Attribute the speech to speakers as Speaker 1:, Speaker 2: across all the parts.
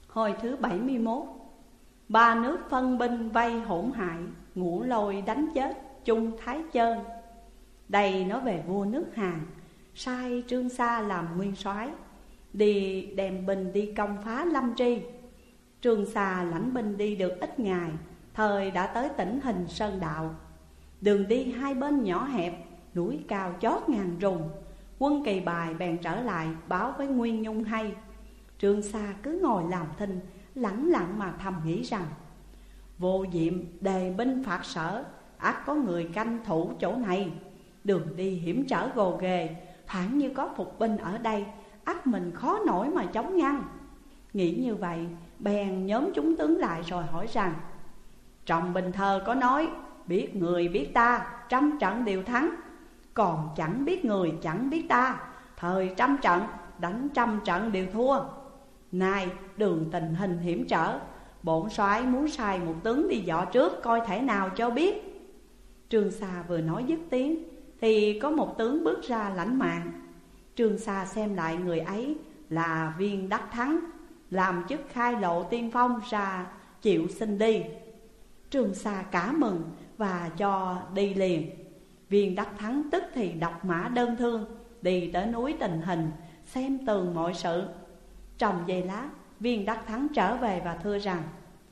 Speaker 1: Hồi thứ 71. Ba nước phân binh vây hỗn hại, Ngũ Lôi đánh chết Chung Thái Chơn. Đây nói về vua nước Hàn sai Trương Sa làm nguyên soái, đi đem binh đi công phá Lâm Tri. Trương Sa lãnh binh đi được ít ngày, thời đã tới tỉnh Hình Sơn Đạo. Đường đi hai bên nhỏ hẹp, núi cao chót ngàn trùng. Quân Kỳ Bài bèn trở lại báo với Nguyên Nhung hay. Trương Sa cứ ngồi làm thinh, lẳng lặng mà thầm nghĩ rằng vô diệm đề binh phạt sở, ắt có người canh thủ chỗ này. Đường đi hiểm trở gồ ghề, thoảng như có phục binh ở đây, ắt mình khó nổi mà chống ngăn. Nghĩ như vậy, bèn nhóm chúng tướng lại rồi hỏi rằng: trong Bình Thơ có nói, biết người biết ta, trăm trận đều thắng. Còn chẳng biết người chẳng biết ta, thời trăm trận đánh trăm trận đều thua. Nay đường tình hình hiểm trở, bổn soái muốn sai một tướng đi dọ trước, coi thể nào cho biết. Trương Sa vừa nói dứt tiếng thì có một tướng bước ra lãnh mạng. Trương Sa xem lại người ấy là Viên Đắc Thắng, làm chức khai lộ tiên phong ra chịu xin đi. Trương Sa cả mừng và cho đi liền. Viên Đắc Thắng tức thì đọc mã đơn thương, đi tới núi Tình Hình xem tường mọi sự. Trong giây lát, Viên Đắc Thắng trở về và thưa rằng: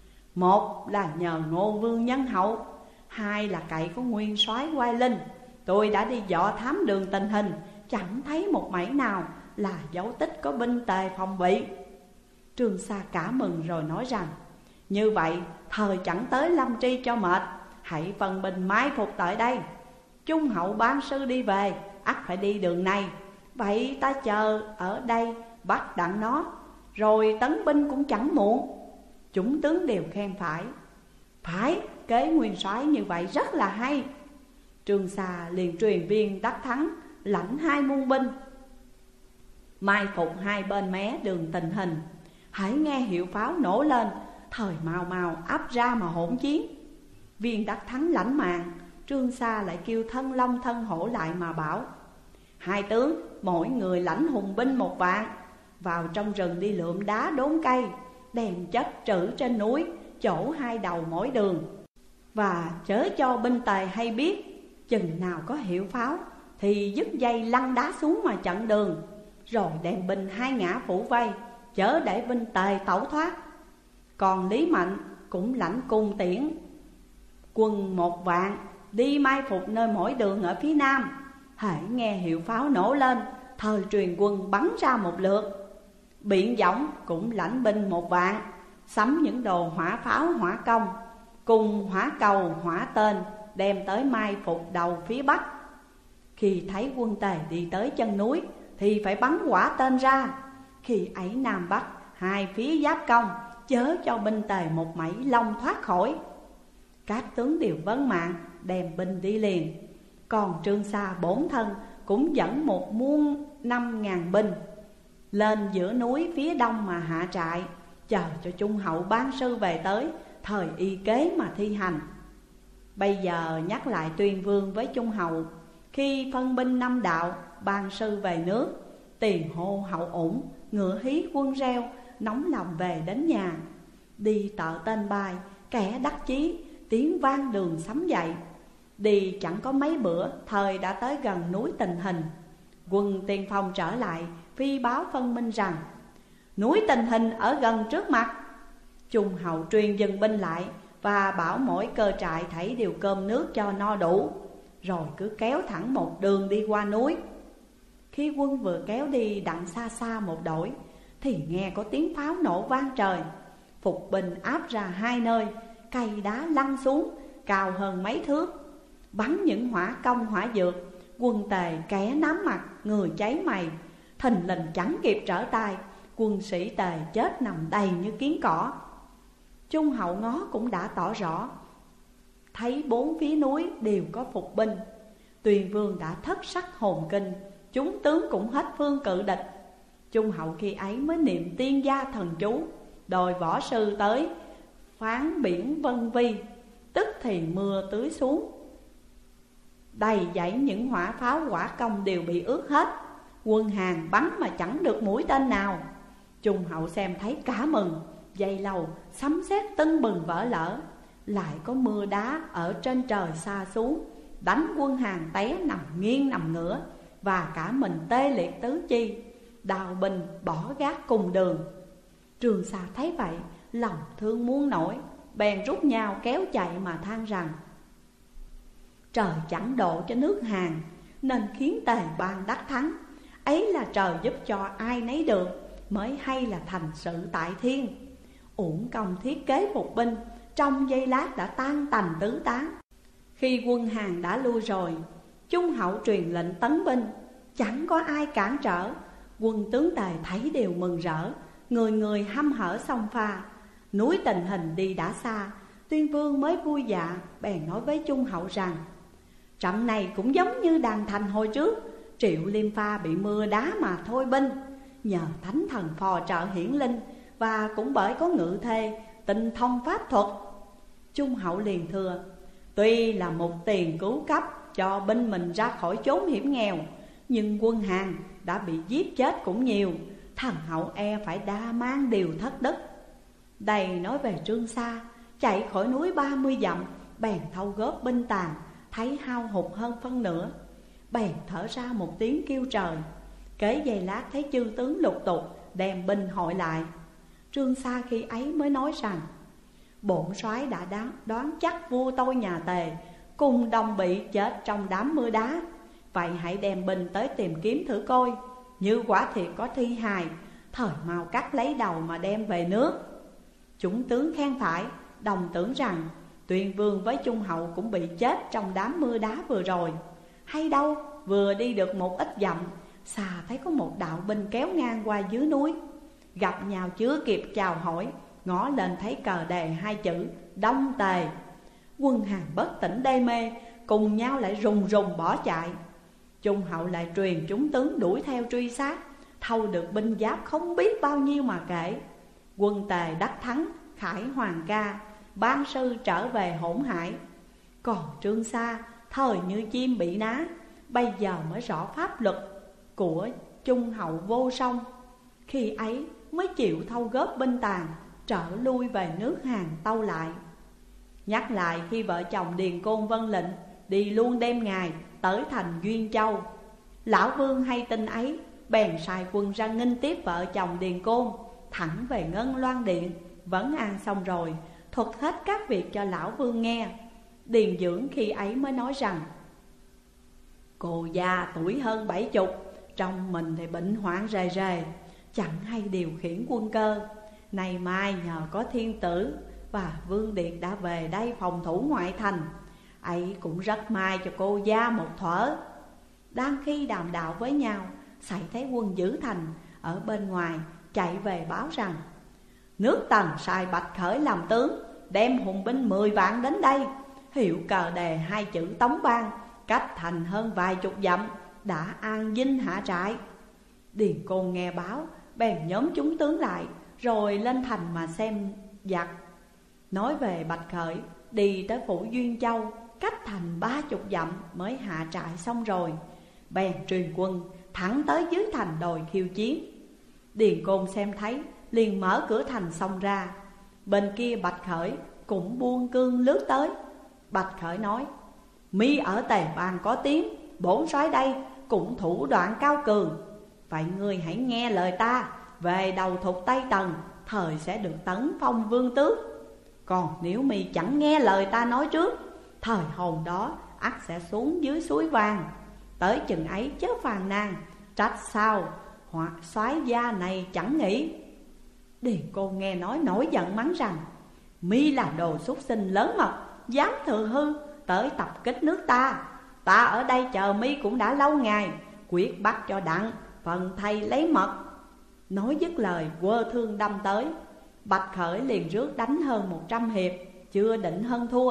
Speaker 1: một là nhờ Ngô Vương nhân hậu, hai là cậy có nguyên soái Oai Linh. Tôi đã đi dò thám đường tình hình, chẳng thấy một mảy nào là dấu tích có binh tề phòng bị. Trương Sa cả mừng rồi nói rằng: như vậy thời chẳng tới Lâm Tri cho mệt, hãy phân binh mai phục tại đây. Trung hậu ban sư đi về, ắt phải đi đường này. Vậy ta chờ ở đây bắt đặng nó, rồi tấn binh cũng chẳng muộn. Chúng tướng đều khen phải. Phải, kế nguyên soái như vậy rất là hay. Trương Sa liền truyền Viên Đắc Thắng lãnh 2 muôn binh, mai phục hai bên mé đường Tình Hình. Hãy nghe hiệu pháo nổ lên, thời mau mau áp ra mà hỗn chiến. Viên Đắc Thắng lãnh mạng, Trương Sa lại kêu thân long thân hổ lại mà bảo: hai tướng mỗi người lãnh hùng binh 1 vạn, vào trong rừng đi lượm đá đốn cây, đem chất trữ trên núi chỗ hai đầu mỗi đường. Và chớ cho binh tề hay biết, chừng nào có hiệu pháo thì dứt dây lăn đá xuống mà chặn đường, rồi đem binh 2 ngã phủ vây, chớ để binh tề tẩu thoát. Còn Lý Mạnh cũng lãnh cung tiễn quân 1 vạn, đi mai phục nơi mỗi đường ở phía nam. Hãy nghe hiệu pháo nổ lên, thời truyền quân bắn ra một lượt. Biện Võng cũng lãnh binh 1 vạn, sắm những đồ hỏa pháo hỏa công, cùng hỏa cầu hỏa tên, đem tới mai phục đầu phía bắc. Khi thấy quân tề đi tới chân núi thì phải bắn quả tên ra. Khi ấy nam bắc hai phía giáp công, chớ cho binh tề một mảy long thoát khỏi. Các tướng đều vấn mạng, đem binh đi liền. Còn Trương Sa bổn thân cũng dẫn 1 muôn 5.000 binh lên giữa núi phía đông mà hạ trại, chờ cho Trung hậu ban sư về tới, thời y kế mà thi hành. Bây giờ nhắc lại Tuyên Vương với Trung hậu, khi phân binh 5 đạo, ban sư về nước, tiền hô hậu ủng, ngựa hí quân reo, nóng lòng về đến nhà. Đi tợ tên bài, kẻ đắc chí, tiếng vang đường sấm dậy. Đi chẳng có mấy bữa, thời đã tới gần núi Tình Hình. Quân tiên phong trở lại, phi báo phân minh rằng núi Tình Hình ở gần trước mặt. Trung hậu truyền dừng binh lại, và bảo mỗi cơ trại thảy đều cơm nước cho no đủ, rồi cứ kéo thẳng một đường đi qua núi. Khi quân vừa kéo đi đặng xa xa một đổi, thì nghe có tiếng pháo nổ vang trời. Phục binh áp ra 2 nơi, cây đá lăn xuống cao hơn mấy thước, bắn những hỏa công hỏa dược. Quân tề kẻ nám mặt, người cháy mày, thình lình chẳng kịp trở tay, quân sĩ tề chết nằm đầy như kiến cỏ. Trung hậu ngó cũng đã tỏ rõ, thấy 4 phía núi đều có phục binh. Tuyền Vương đã thất sắc hồn kinh, chúng tướng cũng hết phương cự địch. Trung hậu khi ấy mới niệm tiên gia thần chú, đòi võ sư tới phán biển vân vi. Tức thì mưa tưới xuống, đầy dãy những hỏa pháo hỏa công đều bị ướt hết. Quân Hàn bắn mà chẳng được mũi tên nào. Trung hậu xem thấy cả mừng, Dây lầu sấm sét tưng bừng vỡ lở, lại có mưa đá ở trên trời xa xuống, đánh quân Hàn té nằm nghiêng nằm ngửa, và cả mình tê liệt tứ chi. Đào binh bỏ gác cùng đường. Trường Sa thấy vậy, lòng thương muôn nổi, bèn rút nhau kéo chạy mà than rằng: trời chẳng độ cho nước Hàn, nên khiến Tề Bang đắc thắng. Ấy là trời giúp cho ai nấy được, mới hay là thành sự tại thiên. Uổng công thiết kế phục binh, trong giây lát đã tan tành tứ tán. Khi quân Hàn đã lui rồi, Trung Hậu truyền lệnh tấn binh, chẳng có ai cản trở. Quân tướng Tề thấy đều mừng rỡ, người người hăm hở xông pha. Núi tình hình đi đã xa, Tuyên Vương mới vui dạ, bèn nói với Trung Hậu rằng: trận này cũng giống như Đàn Thành hồi trước, Triệu Liêm Pha bị mưa đá mà thôi binh. Nhờ thánh thần phò trợ hiển linh, và cũng bởi có ngự thê tinh thông pháp thuật. Trung Hậu liền thưa: tuy là một tiền cứu cấp cho binh mình ra khỏi chốn hiểm nghèo, nhưng quân Hàn đã bị giết chết cũng nhiều, thần hậu e phải đa mang điều thất đức. Đây nói về Trương Sa, chạy khỏi núi 30 dặm, bèn thâu góp binh tàn, thấy hao hụt hơn phân nửa, bèn thở ra một tiếng kêu trời. Kế giây lát thấy chư tướng lục tục đem binh hội lại. Trương Sa khi ấy mới nói rằng: bổn soái đã đoán chắc vua tôi nhà Tề cùng đồng bị chết trong đám mưa đá. Vậy hãy đem binh tới tìm kiếm thử coi, như quả thiệt có thi hài, thời mau cắt lấy đầu mà đem về nước. Chúng tướng khen phải, đồng tưởng rằng Tuyên Vương với Trung Hậu cũng bị chết trong đám mưa đá vừa rồi. Hay đâu, vừa đi được một ít dặm, xa thấy có một đạo binh kéo ngang qua dưới núi. Gặp nhau chưa kịp chào hỏi, ngó lên thấy cờ đề 2 chữ Đông Tề. Quân Hàn bất tỉnh đê mê, cùng nhau lại rùng rùng bỏ chạy. Trung Hậu lại truyền chúng tướng đuổi theo truy sát, thâu được binh giáp không biết bao nhiêu mà kể. Quân Tề đắc thắng, khải hoàng ca, ban sư trở về hỗn hải. Còn Trương Sa thời như chim bị ná, bây giờ mới rõ pháp luật của Trung Hậu vô song. Khi ấy mới chịu thâu góp binh tàn, trở lui về nước Hàn tâu lại. Nhắc lại khi vợ chồng Điền Côn vâng lệnh đi luôn đêm ngày tới thành Duyên Châu. Lão Vương hay tin ấy, bèn sai quân ra nghênh tiếp vợ chồng Điền Côn, thẳng về Ngân Loan Điện. Vấn an xong rồi, thuật hết các việc cho Lão Vương nghe. Điền Dưỡng khi ấy mới nói rằng: cô già tuổi hơn 70, trong mình thì bệnh hoạn rề rề, chẳng hay điều khiển quân cơ. Nay mai nhờ có thiên tử và Vương Điệt đã về đây phòng thủ ngoại thành, ấy cũng rất may cho cô gia một thuở. Đang khi đàm đạo với nhau, xảy thấy quân giữ thành ở bên ngoài chạy về báo rằng: nước Tần sai Bạch Khởi làm tướng, đem hùng binh 10 vạn đến đây, hiệu cờ đề 2 chữ Tống Bang, cách thành hơn vài chục dặm, đã an dinh hạ trại. Điền Côn nghe báo, bèn nhóm chúng tướng lại, rồi lên thành mà xem giặc. Nói về Bạch Khởi, đi tới phủ Duyên Châu, cách thành 30 dặm mới hạ trại xong rồi, bèn truyền quân thẳng tới dưới thành đòi khiêu chiến. Điền Côn xem thấy, liền mở cửa thành xông ra. Bên kia Bạch Khởi cũng buông cương lướt tới. Bạch Khởi nói: mi ở Tề Bang có tiếng, bổn soái đây cũng thủ đoạn cao cường. Vậy ngươi hãy nghe lời ta, về đầu thục Tây Tần, thời sẽ được tấn phong vương tước. Còn nếu mi chẳng nghe lời ta nói trước, thời hồn đó ắt sẽ xuống dưới suối vàng. Tới chừng ấy chớ phàn nàn, trách sao hoặc soái gia này chẳng nghĩ. Điền Côn nghe nói nổi giận mắng rằng: mi là đồ súc sinh lớn mật, dám thừa hư tới tập kích nước ta. Ta ở đây chờ mi cũng đã lâu ngày, quyết bắt cho đặng phần thầy lấy mật. Nói dứt lời, quơ thương đâm tới. Bạch Khởi liền rước đánh hơn 100 hiệp, chưa định hơn thua.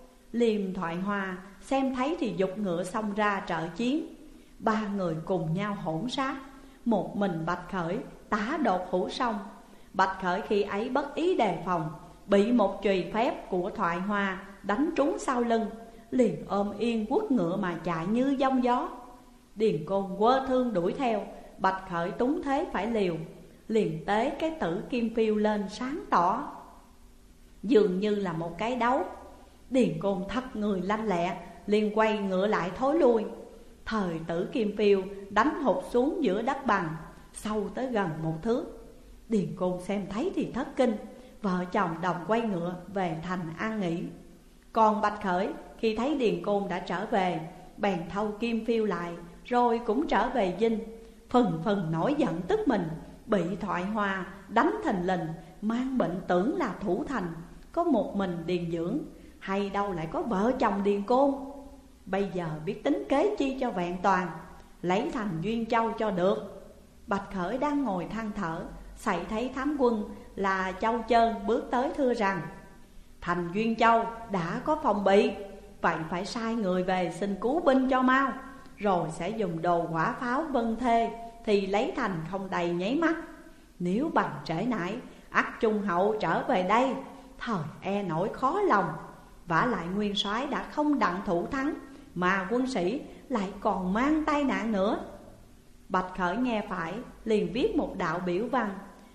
Speaker 1: Liêm Thoại Hoa xem thấy thì giục ngựa xông ra trợ chiến. 3 người cùng nhau hỗn sát, một mình Bạch Khởi tá đột hữu sông. Bạch Khởi khi ấy bất ý đề phòng, bị một chùy phép của Thoại Hoa đánh trúng sau lưng, liền ôm yên quất ngựa mà chạy như giông gió. Điền Côn quơ thương đuổi theo, Bạch Khởi túng thế phải liều. liền tế cái tử kim phiêu lên sáng tỏ, dường như là một cái đấu. Điền Côn thất người lanh lẹ, liền quay ngựa lại thối lui. Thời tử kim phiêu đánh hụt xuống giữa đất bằng, sâu tới gần 1 thước. Điền Côn xem thấy thì thất kinh, vợ chồng đồng quay ngựa về thành an nghỉ. Còn Bạch Khởi khi thấy Điền Côn đã trở về, bèn thâu kim phiêu lại, rồi cũng trở về dinh. Phần phần nổi giận tức mình, bị Thoại Hoa đánh thình lình, mang bệnh tưởng là thủ thành. Có một mình Điền Dưỡng, hay đâu lại có vợ chồng Điền Côn. Bây giờ biết tính kế chi cho vẹn toàn, lấy thành Duyên Châu cho được. Bạch Khởi đang ngồi than thở, sậy thấy thám quân là Châu Chơn bước tới thưa rằng: thành Duyên Châu đã có phòng bị, vậy phải sai người về xin cứu binh cho mau, rồi sẽ dùng đồ hỏa pháo vân thê, thì lấy thành không đầy nháy mắt. Nếu bằng trễ nải, ắt Trung Hậu trở về đây, thời e nổi khó lòng. Vả lại nguyên soái đã không đặng thủ thắng, mà quân sĩ lại còn mang tai nạn nữa. Bạch Khởi nghe phải, liền viết một đạo biểu văn,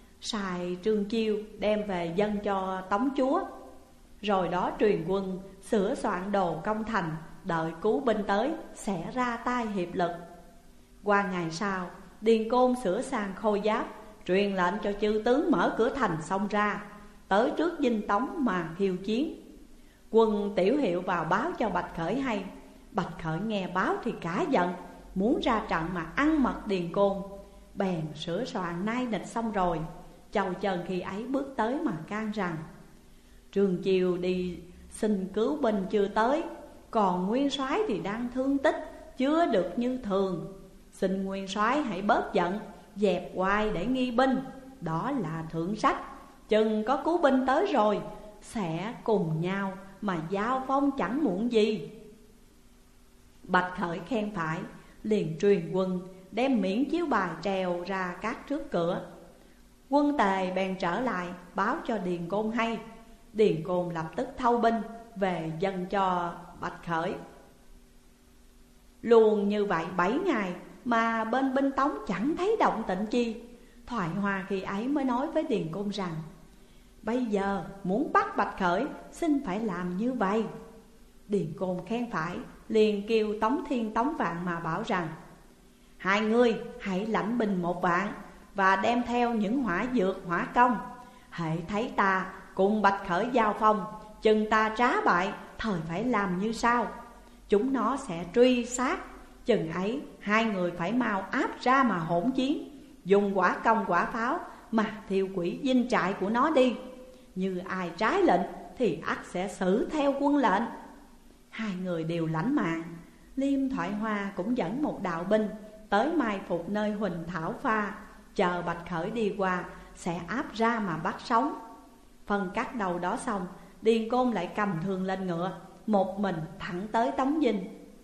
Speaker 1: sai Trương Chiêu đem về dâng cho Tống chúa. Rồi đó truyền quân sửa soạn đồ công thành, đợi cứu binh tới sẽ ra tay hiệp lực. Qua ngày sau, Điền Côn sửa sang khôi giáp, truyền lệnh cho chư tướng mở cửa thành xông ra, tới trước dinh Tống mà khiêu chiến. Quân Tiểu Hiệu vào báo cho Bạch Khởi hay. Bạch Khởi nghe báo thì cả giận, muốn ra trận mà ăn mật Điền Côn. Bèn sửa soạn nai nịch xong rồi, Châu Chơn khi ấy bước tới mà can rằng: Trương Chiêu đi xin cứu binh chưa tới, còn nguyên soái thì đang thương tích, chưa được như thường. Xin nguyên soái hãy bớt giận, dẹp hoài để nghi binh, đó là thượng sách. Chừng có cứu binh tới rồi, sẽ cùng nhau mà giao phong chẳng muộn gì. Bạch Khởi khen phải, liền truyền quân đem miễn chiếu bài treo ra các trước cửa. Quân Tề bèn trở lại báo cho Điền Côn hay. Điền Côn lập tức thâu binh về dâng cho Bạch Khởi. Luôn như vậy 7 ngày mà bên binh Tống chẳng thấy động tĩnh chi. Thoại Hoa khi ấy mới nói với Điền Côn rằng: bây giờ muốn bắt Bạch Khởi, xin phải làm như vậy. Điền Côn khen phải, liền kêu Tống Thiên Tống Vạn mà bảo rằng: hai người hãy lãnh binh 1 vạn, và đem theo những hỏa dược hỏa công. Hễ thấy ta cùng Bạch Khởi giao phong, chừng ta trá bại, thời phải làm như sau: chúng nó sẽ truy sát, chừng ấy hai người phải mau áp ra mà hỗn chiến, dùng quả công quả pháo mà thiêu quỷ dinh trại của nó đi. Như ai trái lệnh thì ắt sẽ xử theo quân lệnh. Hai người đều lãnh mạng. Liêm Thoại Hoa cũng dẫn một đạo binh tới mai phục nơi Huỳnh Thảo Pha, chờ Bạch Khởi đi qua sẽ áp ra mà bắt sống. Phân cắt đầu đó xong, Điền Côn lại cầm thương lên ngựa, một mình thẳng tới Tống Dinh.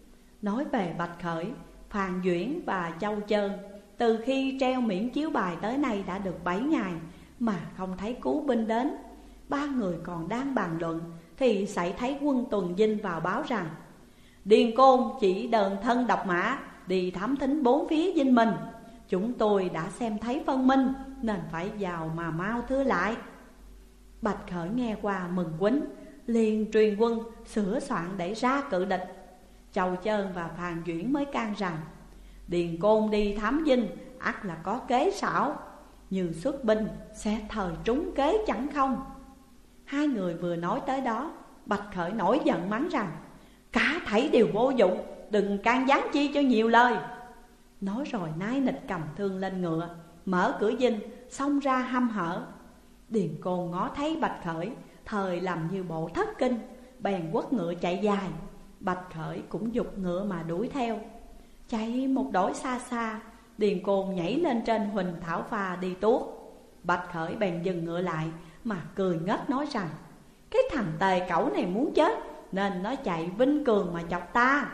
Speaker 1: Nói về Bạch Khởi, Phàn Duyển và Châu Chơn từ khi treo miễn chiếu bài tới nay đã được 7 ngày mà không thấy cứu binh đến. 3 người còn đang bàn luận thì xảy thấy quân tuần dinh vào báo rằng: Điền Côn chỉ đơn thân độc mã đi thám thính 4 phía dinh mình. Chúng tôi đã xem thấy phân minh, nên phải vào mà mau thưa lại. Bạch Khởi nghe qua mừng quýnh, liền truyền quân sửa soạn để ra cự địch. Châu Chơn và Phàn Duyển mới can rằng: Điền Côn đi thám dinh ắt là có kế xảo, như xuất binh sẽ thời trúng kế chẳng không. Hai người vừa nói tới đó, Bạch Khởi nổi giận mắng rằng: cả thảy đều vô dụng, đừng can gián chi cho nhiều lời. Nói rồi nái nịch cầm thương lên ngựa, mở cửa dinh xông ra hăm hở. Điền Côn ngó thấy Bạch Khởi, thời làm như bộ thất kinh, bèn quất ngựa chạy dài. Bạch Khởi cũng giục ngựa mà đuổi theo. Chạy một đổi xa xa, Điền Côn nhảy lên trên Huỳnh Thảo Pha đi tuốt. Bạch Khởi bèn dừng ngựa lại mà cười ngất nói rằng: cái thằng tề cẩu này muốn chết, nên nó chạy vinh cường mà chọc ta.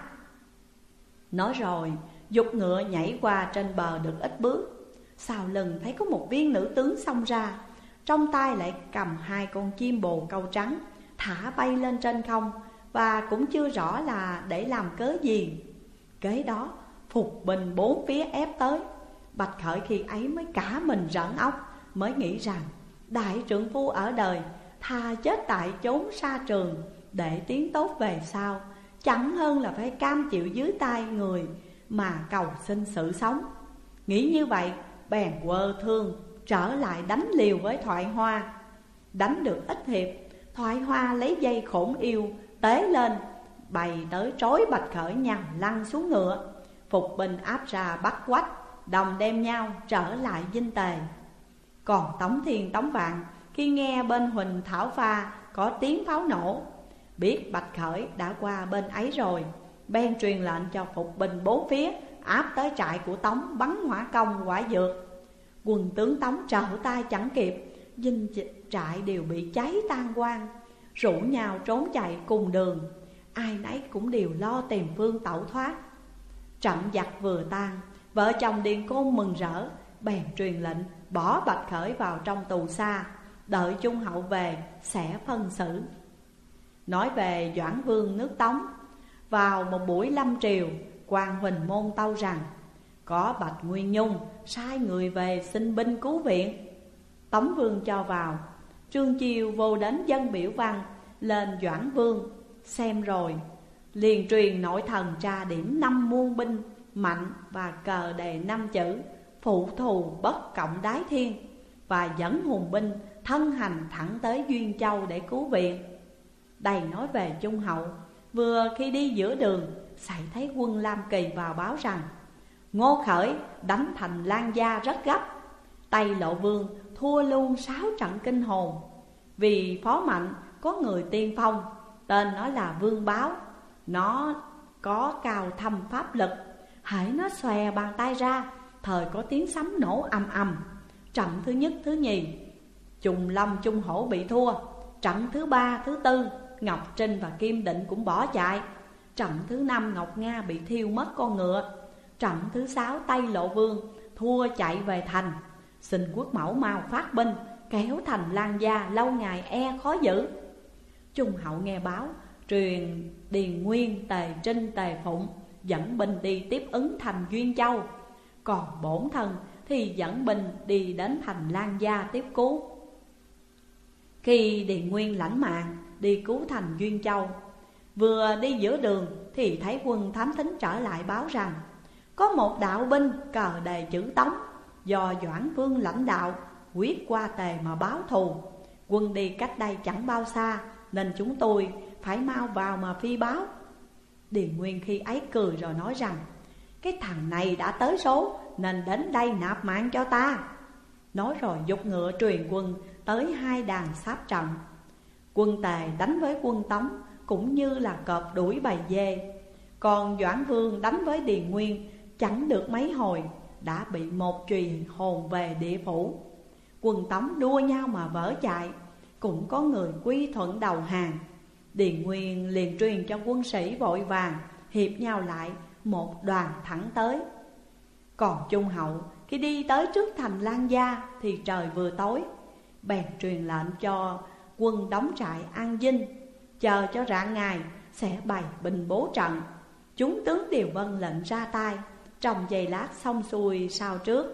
Speaker 1: Nói rồi giục ngựa nhảy qua trên bờ được ít bước. Sau lưng thấy có một viên nữ tướng xông ra, trong tay lại cầm 2 con chim bồ câu trắng, thả bay lên trên không, và cũng chưa rõ là để làm cớ gì. Kế đó phục binh 4 phía ép tới. Bạch Khởi khi ấy mới cả mình rợn óc, mới nghĩ rằng đại trượng phu ở đời thà chết tại chốn xa trường để tiến tốt về sau, chẳng hơn là phải cam chịu dưới tay người mà cầu xin sự sống. Nghĩ như vậy, bèn quơ thương trở lại đánh liều với Thoại Hoa. Đánh được ít hiệp, Thoại Hoa lấy dây khổn yêu tế lên, bày tới trối Bạch Khởi nhằm lăn xuống ngựa. Phục binh áp ra bắt quách, đồng đem nhau trở lại Dinh Tề. Còn Tống Thiên Tống Vạn khi nghe bên Huỳnh Thảo Pha có tiếng pháo nổ, biết Bạch Khởi đã qua bên ấy rồi, bèn truyền lệnh cho phục binh bốn phía áp tới trại của Tống bắn hỏa công hỏa dược. Quân tướng Tống trở tay chẳng kịp, dinh trại đều bị cháy tan quang, rủ nhau trốn chạy cùng đường. Ai nấy cũng đều lo tìm phương tẩu thoát. Trận giặc vừa tan, vợ chồng Điền Côn mừng rỡ, bèn truyền lệnh bỏ Bạch Khởi vào trong tù xa, đợi Trung Hậu về sẽ phân xử. Nói về Doãn Vương nước Tống, vào một buổi lâm triều, quan Huỳnh Môn tâu rằng có Bạch Nguyên Nhung sai người về xin binh cứu viện. Tống Vương cho vào. Trương Chiêu vô đến dân biểu văn lên Doãn Vương, xem rồi liền truyền nội thần tra điểm 5 muôn binh mạnh và cờ đề 5 chữ phụ thù bất cộng đái thiên, và dẫn hùng binh thân hành thẳng tới Duyên Châu để cứu viện. Đây nói về Trung Hậu, vừa khi đi giữa đường xảy thấy quân Lam Kỳ vào báo rằng Ngô Khởi đánh thành Lan Gia rất gấp, Tây Lộ Vương thua luôn 6 trận kinh hồn. Vì phó mạnh có người tiên phong, tên nó là Vương Báo. Nó có cao thâm pháp lực, hễ nó xòe bàn tay ra, thời có tiếng sấm nổ ầm ầm. Trận thứ nhất thứ nhì, Trùng Long Trung Hổ bị thua. Trận thứ ba thứ tư, Ngọc Trinh và Kim Định cũng bỏ chạy. Trận thứ năm, Ngọc Nga bị thiêu mất con ngựa. Trận thứ sáu, Tây Lộ Vương thua chạy về thành. Xin quốc mẫu mau phát binh kéo thành Lan Gia, lâu ngày e khó giữ. Trung Hậu nghe báo, truyền Điền Nguyên, Tề Trinh, Tề Phụng dẫn binh đi tiếp ứng thành Duyên Châu. Còn bổn thân thì dẫn binh đi đến thành Lan Gia tiếp cứu. Khi Điền Nguyên lãnh mạng đi cứu thành Duyên Châu, vừa đi giữa đường thì thấy quân thám thính trở lại báo rằng có một đạo binh cờ đề chữ Tống do Doãn Vương lãnh đạo quyết qua Tề mà báo thù. Quân đi cách đây chẳng bao xa, nên chúng tôi phải mau vào mà phi báo. Điền Nguyên khi ấy cười rồi nói rằng cái thằng này đã tới số nên đến đây nạp mạng cho ta. Nói rồi giục ngựa truyền quân tới 2 đàn sáp trận. Quân Tề đánh với quân Tống cũng như là cọp đuổi bầy dê. Còn Doãn Vương đánh với Điền Nguyên chẳng được mấy hồi đã bị một chùy hồn về địa phủ. Quân Tống đua nhau mà vỡ chạy, cũng có người quy thuận đầu hàng. Điền Nguyên liền truyền cho quân sĩ vội vàng hiệp nhau lại, một đoàn thẳng tới. Còn Trung Hậu khi đi tới trước thành Lan Gia thì trời vừa tối, bèn truyền lệnh cho quân đóng trại an dinh, chờ cho rạng ngày sẽ bày binh bố trận. Chúng tướng đều vâng lệnh ra tay, trong giây lát xong xuôi sao trước.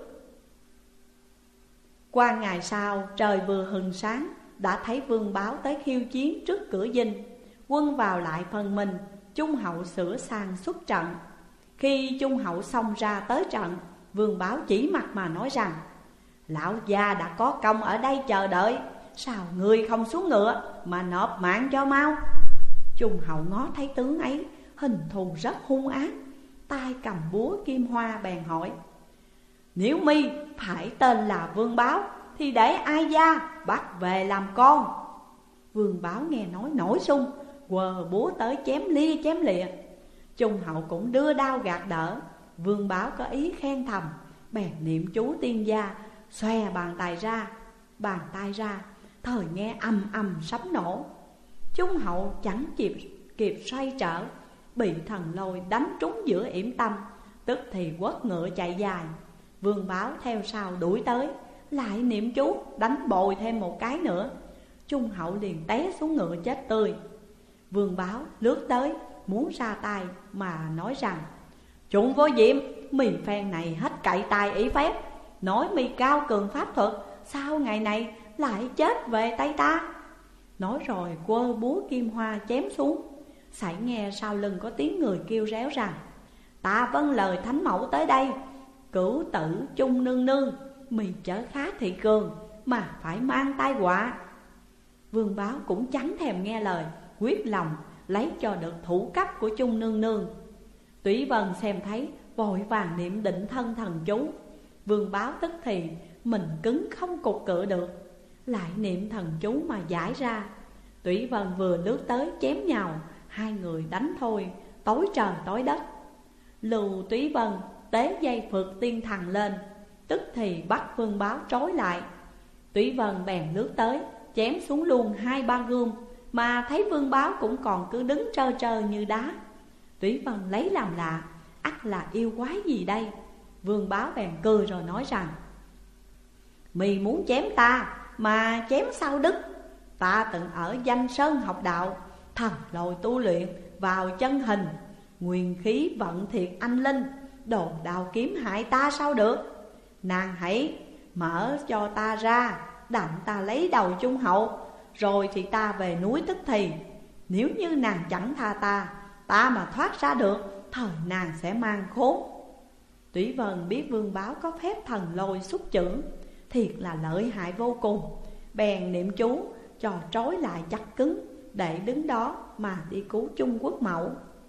Speaker 1: Qua ngày sau, trời vừa hừng sáng, đã thấy Vương Báo tới khiêu chiến trước cửa dinh. Quân vào lại phần mình, Trung Hậu sửa sang xuất trận. Khi Trung Hậu xông ra tới trận, Vương Báo chỉ mặt mà nói rằng lão già đã có công ở đây chờ đợi, sao người không xuống ngựa mà nộp mạng cho mau. Trung Hậu ngó thấy tướng ấy hình thù rất hung ác, tay cầm búa kim hoa, bèn hỏi nếu mi phải tên là Vương Báo thì để ai gia bắt về làm con. Vương Báo nghe nói nổi sung, quờ búa tới chém lia chém lịa. Trung Hậu cũng đưa đao gạt đỡ. Vương Báo có ý khen thầm, bèn niệm chú tiên gia, xòe bàn tay ra, thời nghe ầm ầm sấm nổ. Trung Hậu chẳng kịp xoay trở, bị thần lôi đánh trúng giữa yểm tâm, tức thì quất ngựa chạy dài. Vương Báo theo sau đuổi tới, lại niệm chú đánh bồi thêm một cái nữa. Trung Hậu liền té xuống ngựa chết tươi. Vương Báo lướt tới muốn ra tay mà nói rằng Trụng Vô Diệm, mì phen này hết cậy tài ý phép, nói mì cao cường pháp thuật, sao ngày này lại chết về tay ta? Nói rồi quơ búa kim hoa chém xuống. Sải nghe sau lưng có tiếng người kêu réo rằng: Ta vâng lời thánh mẫu tới đây, cửu tử chung nương nương, mì chớ khá thị cường mà phải mang tai họa. Vương Báo cũng chẳng thèm nghe lời, quyết lòng lấy cho được thủ cấp của chung nương nương. Túy Vân xem thấy, vội vàng niệm định thân thần chú. Vương Báo tức thì mình cứng không cục cự được, lại niệm thần chú mà giải ra. Túy Vân vừa lướt tới chém nhau, hai người đánh thôi, tối trời tối đất. Lưu Túy Vân tế dây phượt tiên thần lên, tức thì bắt Vương Báo trói lại. Túy Vân bèn lướt tới, chém xuống luôn 2-3 gươm, mà thấy Vương Báo cũng còn cứ đứng trơ trơ như đá. Túy Vân lấy làm lạ, ắt là yêu quái gì đây? Vương Báo bèn cười rồi nói rằng: Mì muốn chém ta mà chém sao đứt. Ta từng ở Danh Sơn học đạo, thần lồi tu luyện vào chân hình, nguyên khí vận thiệt anh linh, đồ đào kiếm hại ta sao được. Nàng hãy mở cho ta ra, đặng ta lấy đầu Trung hậu, rồi thì ta về núi tức thì. Nếu như nàng chẳng tha ta, ta mà thoát ra được, thời nàng sẽ mang khốn. Túy Vân biết Vương Báo có phép thần lôi xuất chưởng, thiệt là lợi hại vô cùng, bèn niệm chú cho trói lại chặt cứng, để đứng đó mà đi cứu Trung Quốc mẫu.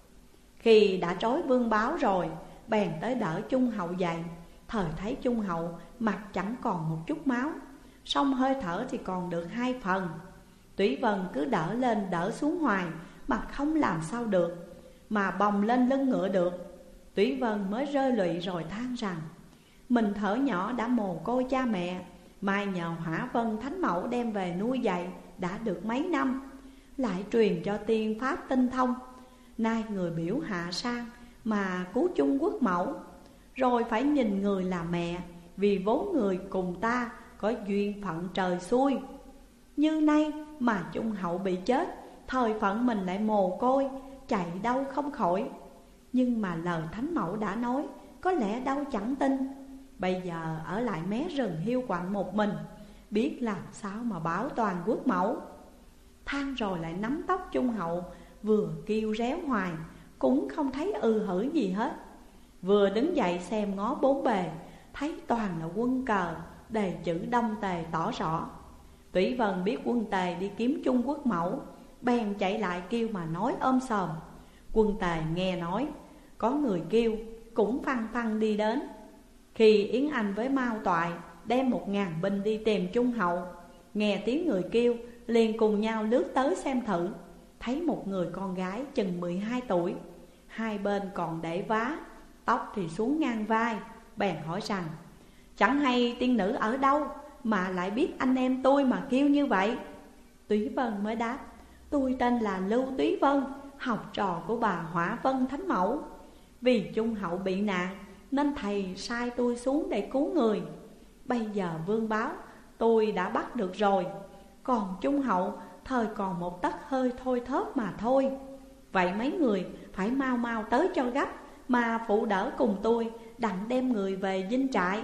Speaker 1: Khi đã trói Vương Báo rồi, bèn tới đỡ Trung hậu dậy. Thời thấy Trung hậu mặt chẳng còn một chút máu, song hơi thở thì còn được 2 phần. Túy Vân cứ đỡ lên đỡ xuống hoài mà không làm sao được, mà bồng lên lưng ngựa được. Túy Vân mới rơi lụy rồi than rằng: Mình thở nhỏ đã mồ côi cha mẹ, mai nhờ Hỏa Vân Thánh Mẫu đem về nuôi dạy đã được mấy năm, lại truyền cho tiên pháp tinh thông. Nay người biểu hạ sang mà cứu Trung Quốc mẫu, rồi phải nhìn người là mẹ, vì vốn người cùng ta có duyên phận trời xui. Như nay mà Trung hậu bị chết, thời phận mình lại mồ côi, chạy đâu không khỏi. Nhưng mà lời Thánh Mẫu đã nói, có lẽ đâu chẳng tin. Bây giờ ở lại mé rừng hiu quạnh một mình, biết làm sao mà bảo toàn quốc mẫu. Than rồi lại nắm tóc Trung hậu, vừa kêu réo hoài, cũng không thấy hử gì hết. Vừa đứng dậy xem ngó bốn bề, thấy toàn là quân cờ, đề chữ Đông Tề tỏ rõ. Túy Vân biết quân Tề đi kiếm Trung Quốc mẫu, bèn chạy lại kêu mà nói ôm sòm. Quân Tề nghe nói có người kêu, cũng phăng phăng đi đến. Khi Yến Anh với Mao Toại đem 1000 binh đi tìm Trung hậu, nghe tiếng người kêu, liền cùng nhau lướt tới xem thử. Thấy một người con gái chừng 12 tuổi, hai bên còn để vá, tóc thì xuống ngang vai. Bèn hỏi rằng: Chẳng hay tiên nữ ở đâu mà lại biết anh em tôi mà kêu như vậy? Túy Vân mới đáp: Tôi tên là Lưu Túy Vân, học trò của bà Hỏa Vân Thánh Mẫu. Vì Trung hậu bị nạn nên thầy sai tôi xuống để cứu người. Bây giờ Vương Báo tôi đã bắt được rồi, còn Trung hậu thời còn một tấc hơi thôi thóp mà thôi. Vậy mấy người phải mau mau tới cho gấp, mà phụ đỡ cùng tôi, đặng đem người về dinh trại.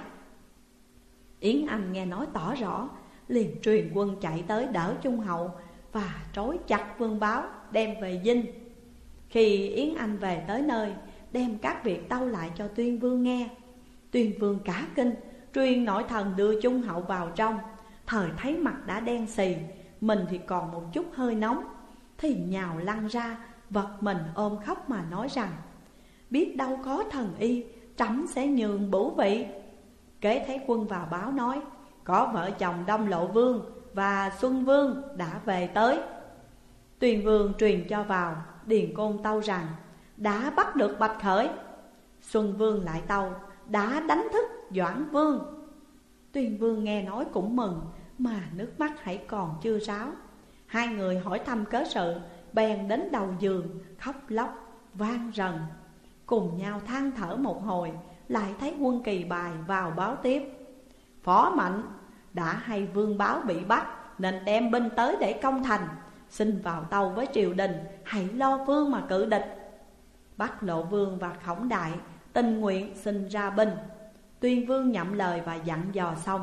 Speaker 1: Yến Anh nghe nói tỏ rõ, liền truyền quân chạy tới đỡ Trung hậu và trói chặt Vương Báo đem về dinh. Khi Yến Anh về tới nơi, đem các việc tâu lại cho Tuyên Vương nghe. Tuyên Vương cả kinh, truyền nội thần đưa Trung hậu vào trong. Thời thấy mặt đã đen xì, mình thì còn một chút hơi nóng, thì nhào lăn ra, vật mình ôm khóc mà nói rằng: Biết đâu có thần y, trẫm sẽ nhường bửu vị. Kế thấy quân vào báo nói: Có vợ chồng Đông Lộ Vương và Xuân Vương đã về tới. Tuyên Vương truyền cho vào, Điền Côn tâu rằng: Đã bắt được Bạch Khởi. Xuân Vương lại tâu: Đã đánh thức Doãn Vương. Tuyên Vương nghe nói cũng mừng, mà nước mắt hãy còn chưa ráo. Hai người hỏi thăm cớ sự, bèn đến đầu giường khóc lóc vang rần. Cùng nhau than thở một hồi, lại thấy quân Kỳ Bài vào báo tiếp: Phó Mạnh đã hay Vương Báo bị bắt, nên đem binh tới để công thành. Xin vào tâu với triều đình, hãy lo phương mà cự địch. Bắc Lộ Vương và Khổng Đại tình nguyện xin ra binh. Tuyên Vương nhậm lời và dặn dò xong,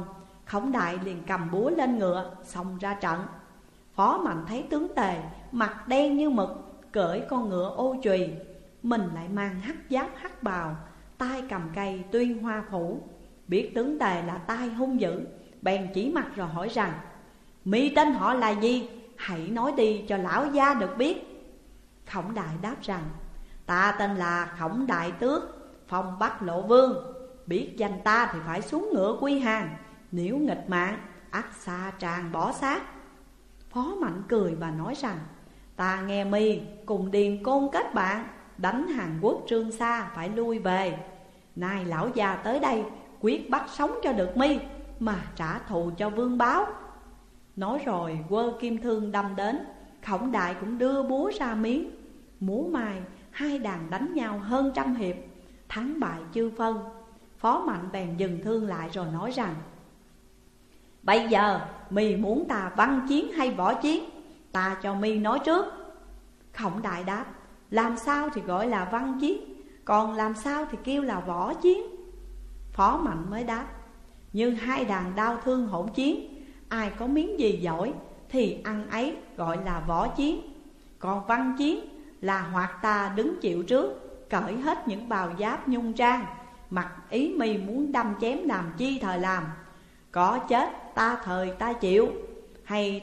Speaker 1: Khổng Đại liền cầm búa lên ngựa, xông ra trận. Phó Mạnh thấy tướng Tề mặt đen như mực, cưỡi con ngựa ô chùy, mình lại mang hắc giáp hắc bào, tay cầm cây tuyên hoa phủ. Biết tướng Tề là tai hung dữ, bèn chỉ mặt rồi hỏi rằng: "Mi tên họ là gì? Hãy nói đi cho lão gia được biết." Khổng Đại đáp rằng: "Ta tên là Khổng Đại Tước, phong Bắc Lộ Vương. Biết danh ta thì phải xuống ngựa quy hàng, nếu nghịch mạng ắt xa tràng bỏ xác." Phó Mạnh cười và nói rằng: "Ta nghe Mi cùng Điền Côn kết bạn, đánh Hàn Quốc Trương Sa phải lui về. Nay lão già tới đây quyết bắt sống cho được Mi, mà trả thù cho vương báo." Nói rồi quơ kim thương đâm đến. Khổng Đại cũng đưa búa ra miếng. Múa mai hai đàn đánh nhau hơn 100 hiệp, thắng bại chưa phân. Phó Mạnh bèn dừng thương lại rồi nói rằng: "Bây giờ Mi muốn ta văn chiến hay võ chiến? Ta cho Mi nói trước." Khổng Đại đáp: "Làm sao thì gọi là văn chiến, còn làm sao thì kêu là võ chiến?" Phó Mạnh mới đáp: "Như hai đàn đao thương hỗn chiến, ai có miếng gì giỏi thì ăn ấy gọi là võ chiến. Còn văn chiến là hoặc ta đứng chịu trước, cởi hết những bào giáp nhung trang, mặc ý Mi muốn đâm chém làm chi thời làm. Có chết ta thời ta chịu, hay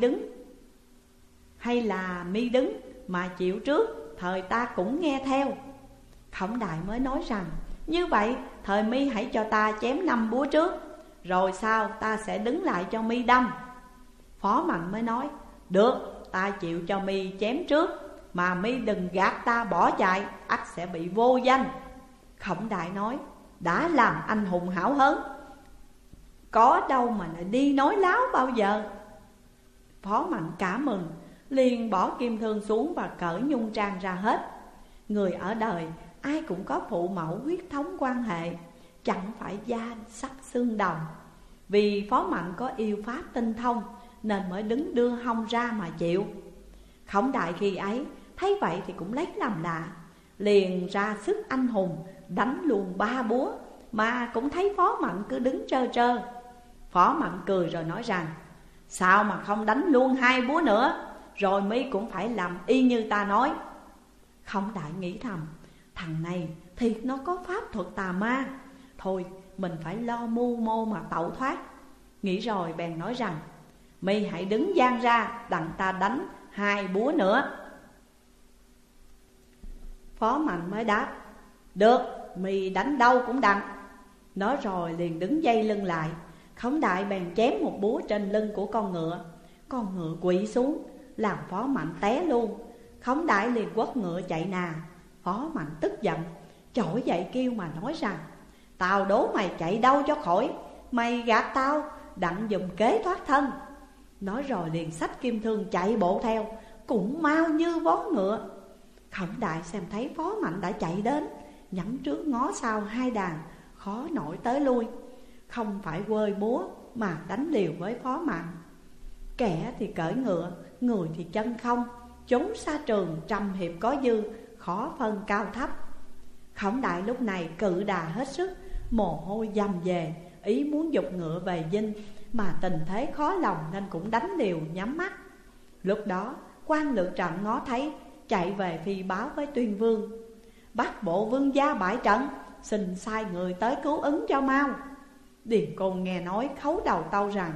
Speaker 1: là Mi đứng mà chịu trước, thời ta cũng nghe theo." Khổng Đại mới nói rằng: "Như vậy thời Mi hãy cho ta chém 5 búa trước, rồi sau ta sẽ đứng lại cho Mi đâm." Phó Mạnh mới nói: "Được, ta chịu cho Mi chém trước, mà Mi đừng gạt ta bỏ chạy, ắt sẽ bị vô danh." Khổng Đại nói: "Đã làm anh hùng hảo hớn, có đâu mà lại đi nói láo bao giờ." Phó Mạnh cảm mừng, liền bỏ kim thương xuống và cởi nhung trang ra hết. Người ở đời ai cũng có phụ mẫu huyết thống quan hệ, chẳng phải da sắc xương đồng. Vì Phó Mạnh có yêu pháp tinh thông, nên mới đứng đưa hông ra mà chịu. Khổng Đại khi ấy thấy vậy thì cũng lấy làm lạ, liền ra sức anh hùng đánh luôn 3 búa, mà cũng thấy Phó Mạnh cứ đứng trơ trơ. Phó Mạnh cười rồi nói rằng: "Sao mà không đánh luôn 2 búa nữa, rồi Mi cũng phải làm y như ta nói." Khổng Đại nghĩ thầm: thằng này thiệt nó có pháp thuật tà ma, thôi mình phải lo mưu mô mà tẩu thoát. Nghĩ rồi bèn nói rằng: "Mi hãy đứng dang ra, đặng ta đánh 2 búa nữa." Phó Mạnh mới đáp: "Được, Mi đánh đâu cũng đặng." Nói rồi liền đứng dây lưng lại. Khổng Đại bèn chém một búa trên lưng của con ngựa. Con ngựa quỵ xuống, làm Phó Mạnh té luôn. Khổng Đại liền quất ngựa chạy nà. Phó Mạnh tức giận, trỗi dậy kêu mà nói rằng: "Tao đố mày chạy đâu cho khỏi, mày gạt tao, đặng dùm kế thoát thân." Nói rồi liền xách kim thương chạy bộ theo, cũng mau như vó ngựa. Khổng Đại xem thấy Phó Mạnh đã chạy đến, nhắm trước ngó sau hai đàn, khó nổi tới lui. Không phải quơi búa mà đánh liều với Phó Mạnh. Kẻ thì cởi ngựa, người thì chân không, trốn xa trường 100 hiệp có dư, khó phân cao thấp. Khổng Đại lúc này cự đà hết sức, mồ hôi dầm về, ý muốn giục ngựa về dinh, mà tình thế khó lòng nên cũng đánh liều nhắm mắt. Lúc đó quan lược trận ngó thấy, chạy về phi báo với Tuyên Vương: "Bắc bộ vương gia bại trận, xin sai người tới cứu ứng cho mau." Điền Côn nghe nói khấu đầu tâu rằng: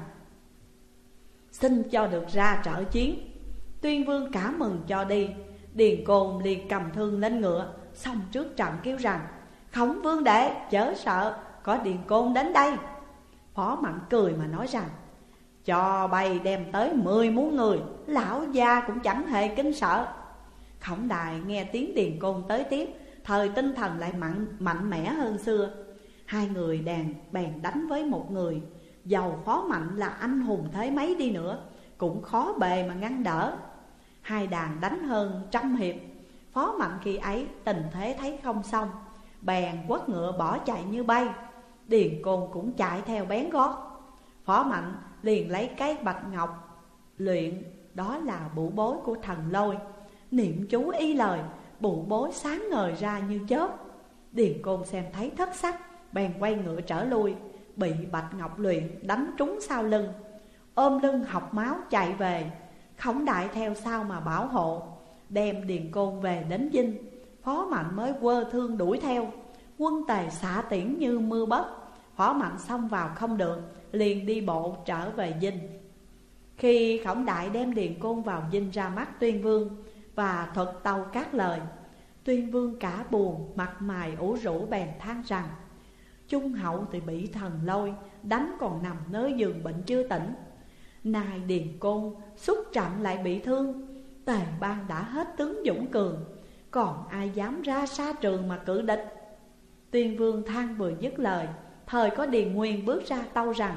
Speaker 1: "Xin cho được ra trợ chiến." Tuyên Vương cả mừng cho đi. Điền Côn liền cầm thương lên ngựa, xông trước trận kêu rằng: "Khổng vương đệ chớ sợ, có Điền Côn đến đây." Phó Mạnh cười mà nói rằng: "Cho bay đem tới 10 muôn người, lão gia cũng chẳng hề kinh sợ." Khổng Đại nghe tiếng Điền Côn tới tiếp, thời tinh thần lại mạnh mẽ hơn xưa. Hai người bèn đánh với một người. Dầu Phó Mạnh là anh hùng thế mấy đi nữa, cũng khó bề mà ngăn đỡ. Hai đàn đánh hơn 100 hiệp. Phó Mạnh khi ấy tình thế thấy không xong, bèn quất ngựa bỏ chạy như bay. Điền Côn cũng chạy theo bén gót. Phó Mạnh liền lấy cái bạch ngọc luyện, đó là bụ bối của thần lôi, niệm chú y lời, bụ bối sáng ngời ra như chớp. Điền Côn xem thấy thất sắc, bèn quay ngựa trở lui. bị Bạch Ngọc Luyện đánh trúng sau lưng, ôm lưng học máu chạy về. Khổng Đại theo sau mà bảo hộ, đem Điền Côn về đến dinh. Phó Mạnh mới quơ thương đuổi theo, quân Tề xạ tiễn như mưa bất. Phó Mạnh xông vào không được, liền đi bộ trở về dinh. Khi Khổng Đại đem Điền Côn vào dinh ra mắt Tuyên Vương và thuật tâu các lời, Tuyên Vương cả buồn, mặt mày ủ rũ bèn than rằng: Trung hậu thì bị thần lôi đánh còn nằm nơi giường bệnh chưa tỉnh, nay Điền Côn xúc trận lại bị thương. Tề bang đã hết tướng dũng cường, còn ai dám ra xa trường mà cự địch. Tuyên Vương than vừa dứt lời, thời có Điền Nguyên bước ra tâu rằng: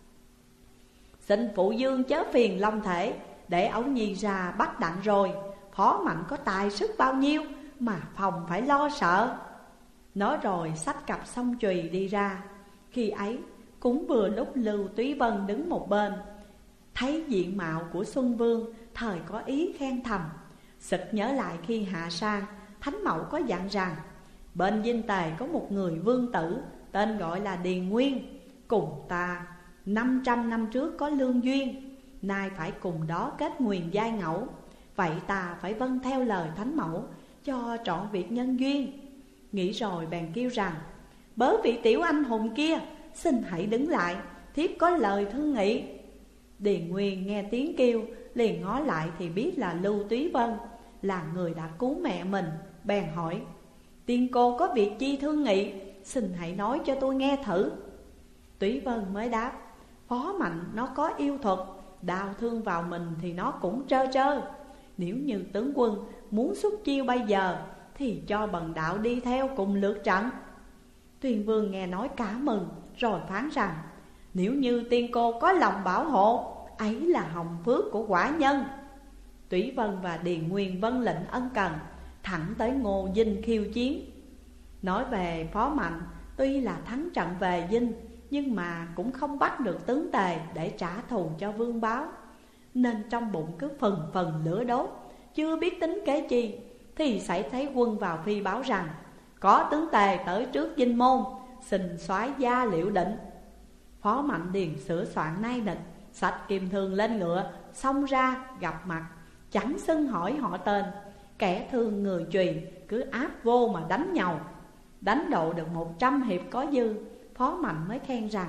Speaker 1: Xin phụ dương chớ phiền long thể, để ấu nhi ra bắt đặng rồi. Phó Mạnh có tài sức bao nhiêu mà phòng phải lo sợ. Nói rồi xách cặp song chùy đi ra. Khi ấy cũng vừa lúc Lưu Túy Vân đứng một bên, thấy diện mạo của Xuân Vương, thời có ý khen thầm. Sực nhớ lại khi hạ sang, Thánh Mẫu có dặn rằng bên dinh Tề có một người vương tử, tên gọi là Điền Nguyên, cùng ta 500 năm trước có lương duyên, nay phải cùng đó kết nguyền giai ngẫu. Vậy ta phải vâng theo lời Thánh Mẫu, cho trọn việc nhân duyên. Nghĩ rồi bèn kêu rằng: Bớ vị tiểu anh hùng kia, xin hãy đứng lại, thiếp có lời thương nghị. Điền Nguyên nghe tiếng kêu, liền ngó lại thì biết là Lưu Túy Vân, là người đã cứu mẹ mình. Bèn hỏi: Tiên cô có việc chi thương nghị, xin hãy nói cho tôi nghe thử. Túy Vân mới đáp: Phó Mạnh nó có yêu thuật, đau thương vào mình thì nó cũng trơ trơ. Nếu như tướng quân muốn xuất chiêu bây giờ, thì cho bần đạo đi theo cùng lượt trận. Tuyên Vương nghe nói cả mừng, rồi phán rằng: Nếu như tiên cô có lòng bảo hộ, ấy là hồng phước của quả nhân. Túy Vân và Điền Nguyên vâng lệnh ân cần, thẳng tới Ngô Dinh khiêu chiến. Nói về Phó Mạnh, tuy là thắng trận về dinh, nhưng mà cũng không bắt được tướng Tề để trả thù cho vương báo. Nên trong bụng cứ phần phần lửa đốt, chưa biết tính kế chi, thì xảy thấy quân vào phi báo rằng: Có tướng Tề tới trước dinh môn, xin soái gia liệu định. Phó Mạnh liền sửa soạn nay nịch, xách kim thương lên ngựa, xông ra gặp mặt, chẳng xưng hỏi họ tên. Kẻ thương người chùy cứ áp vô mà đánh nhau. Đánh độ được 100 hiệp có dư, Phó Mạnh mới khen rằng: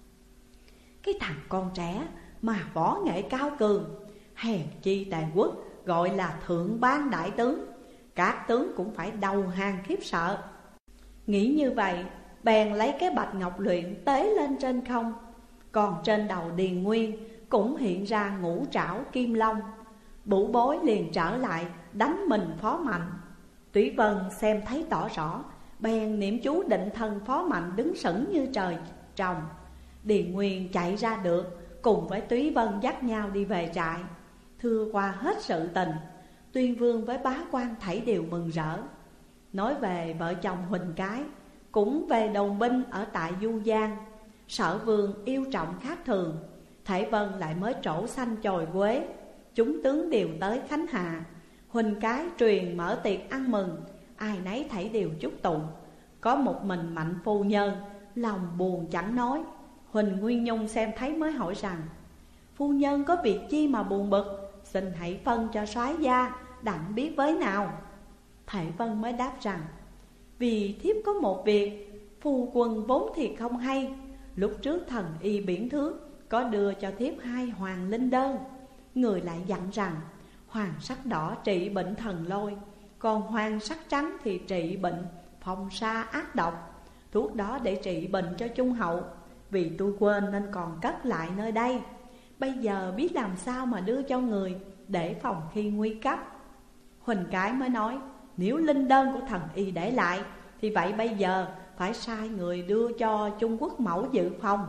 Speaker 1: Cái thằng con trẻ mà võ nghệ cao cường, hèn chi Tề quốc gọi là thượng ban đại tướng, các tướng cũng phải đầu hàng khiếp sợ. Nghĩ như vậy, bèn lấy cái Bạch Ngọc Luyện tế lên trên không. Còn trên đầu Điền Nguyên cũng hiện ra ngũ trảo kim long. Bủ Bối liền trở lại đánh mình Phó Mạnh. Túy Vân xem thấy tỏ rõ, bèn niệm chú định thần Phó Mạnh đứng sững như trời trồng. Điền Nguyên chạy ra được, cùng với Túy Vân dắt nhau đi về trại, thưa qua hết sự tình. Tuyên Vương với bá quan thảy đều mừng rỡ. Nói về vợ chồng Huỳnh Cái, cũng về đồng binh ở tại Du Giang. Sở Vương yêu trọng khác thường, Thể Vân lại mới trổ xanh chồi quế. Chúng tướng đều tới Khánh Hà. Huỳnh Cái truyền mở tiệc ăn mừng, ai nấy thảy đều chúc tụng. Có một mình Mạnh phu nhân lòng buồn chẳng nói. Huỳnh Nguyên Nhung xem thấy mới hỏi rằng: Phu nhân có việc chi mà buồn bực, xin hãy phân cho soái gia đặng biết với nào. Thể Vân mới đáp rằng: Vì thiếp có một việc, phu quân vốn thì không hay. Lúc trước thần y Biển Thước có đưa cho thiếp 2 hoàng linh đơn. Người lại dặn rằng hoàng sắc đỏ trị bệnh thần lôi, còn hoàng sắc trắng thì trị bệnh phong sa ác độc. Thuốc đó để trị bệnh cho Trung hậu, vì tôi quên nên còn cất lại nơi đây. Bây giờ biết làm sao mà đưa cho người, để phòng khi nguy cấp. Huỳnh Cái mới nói: Nếu linh đơn của thần y để lại, thì vậy bây giờ phải sai người đưa cho Trung Quốc mẫu dự phòng.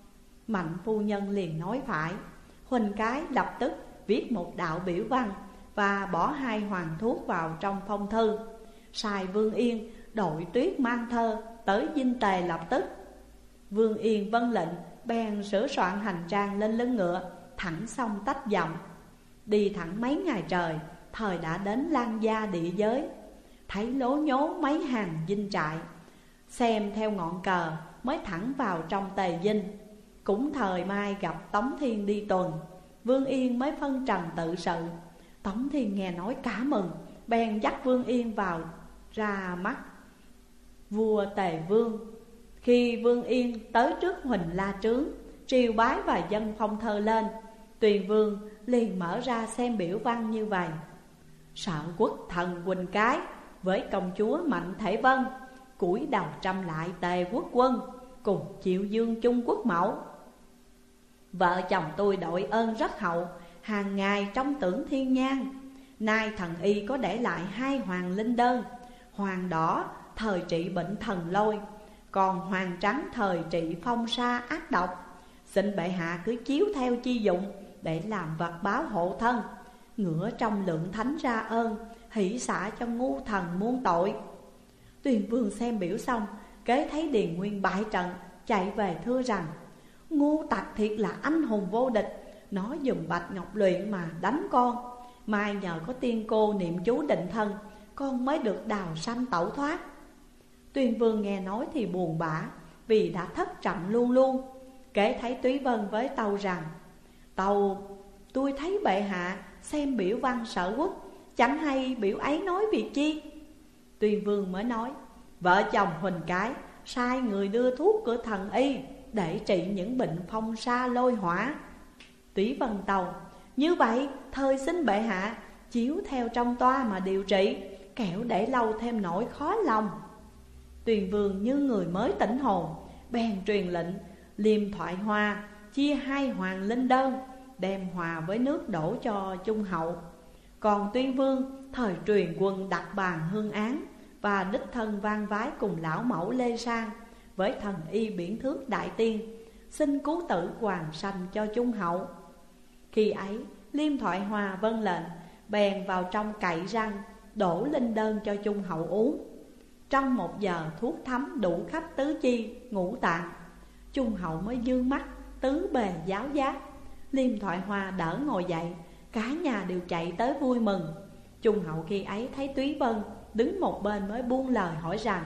Speaker 1: Mạnh phu nhân liền nói phải. Huỳnh Cái lập tức viết một đạo biểu văn, và bỏ 2 hoàng thuốc vào trong phong thư, sai Vương Yên đội Tuyết mang thơ tới dinh Tề lập tức. Vương Yên vâng lệnh, bèn sửa soạn hành trang lên lưng ngựa, thẳng sông tách dòng. Đi thẳng mấy ngày trời, thời đã đến Lan Gia địa giới. Thấy lố nhố mấy hàng dinh trại, xem theo ngọn cờ mới thẳng vào trong Tề dinh. Cũng thời mai gặp Tống Thiên đi tuần, Vương Yên mới phân trần tự sự. Tống Thiên nghe nói cả mừng, bèn dắt Vương Yên vào ra mắt vua Tề Vương. Khi Vương Yên tới trước Huỳnh La Trướng, triều bái và dâng phong thơ lên, Tuyền Vương liền mở ra xem biểu văn như vậy: Sợ quốc thần Quỳnh Cái với công chúa Mạnh Thể Vân cúi đầu trăm lại Tề quốc quân, cùng Triệu Dương chung quốc mẫu. Vợ chồng tôi đội ơn rất hậu, hàng ngày trong tưởng thiên nhang. Nay thần y có để lại 2 hoàng linh đơn, hoàng đỏ thời trị bệnh thần lôi, còn hoàng trắng thời trị phong sa ác độc. Xin bệ hạ cứ chiếu theo chi dụng, để làm vật báo hộ thân, ngửa trong lượng thánh ra ơn, hỷ xả cho ngu thần muôn tội. Tuyền Vương xem biểu xong, kế thấy Điền Nguyên bại trận, chạy về thưa rằng: Ngu tặc thiệt là anh hùng vô địch, nó dùng bạch ngọc luyện mà đánh con. Mai nhờ có tiên cô niệm chú định thân, con mới được đào sanh tẩu thoát. Tuyền Vương nghe nói thì buồn bã, vì đã thất trận luôn luôn. Kể thấy Túy Vân với Tâu rằng: Tâu, tôi thấy bệ hạ xem biểu văn Sở Quốc, chẳng hay biểu ấy nói việc chi. Tuyền Vương mới nói: Vợ chồng Huỳnh Cái sai người đưa thuốc của thần y, để trị những bệnh phong sa lôi hỏa. Túy Vân Tâu: Như vậy thời xin bệ hạ chiếu theo trong toa mà điều trị, kẻo để lâu thêm nỗi khó lòng. Tuyền Vương như người mới tỉnh hồn, bèn truyền lệnh Liêm Thoại Hoa chia 2 hoàng linh đơn, đem hòa với nước đổ cho Trung hậu. Còn Tuyên Vương thời truyền quân đặt bàn hương án, và đích thân vang vái cùng lão mẫu Lê Sang với thần y Biển Thước Đại Tiên, xin cứu tử hoàng sanh cho Trung hậu. Khi ấy Liêm Thoại Hoa vâng lệnh, bèn vào trong cậy răng, đổ linh đơn cho Trung hậu uống. Trong 1 giờ thuốc thấm đủ khắp tứ chi, ngũ tạng. Trung hậu mới dương mắt, tứ bề giáo giác. Liêm Thoại Hoa đỡ ngồi dậy, cả nhà đều chạy tới vui mừng. Trung hậu khi ấy thấy Túy Vân đứng một bên mới buông lời hỏi rằng: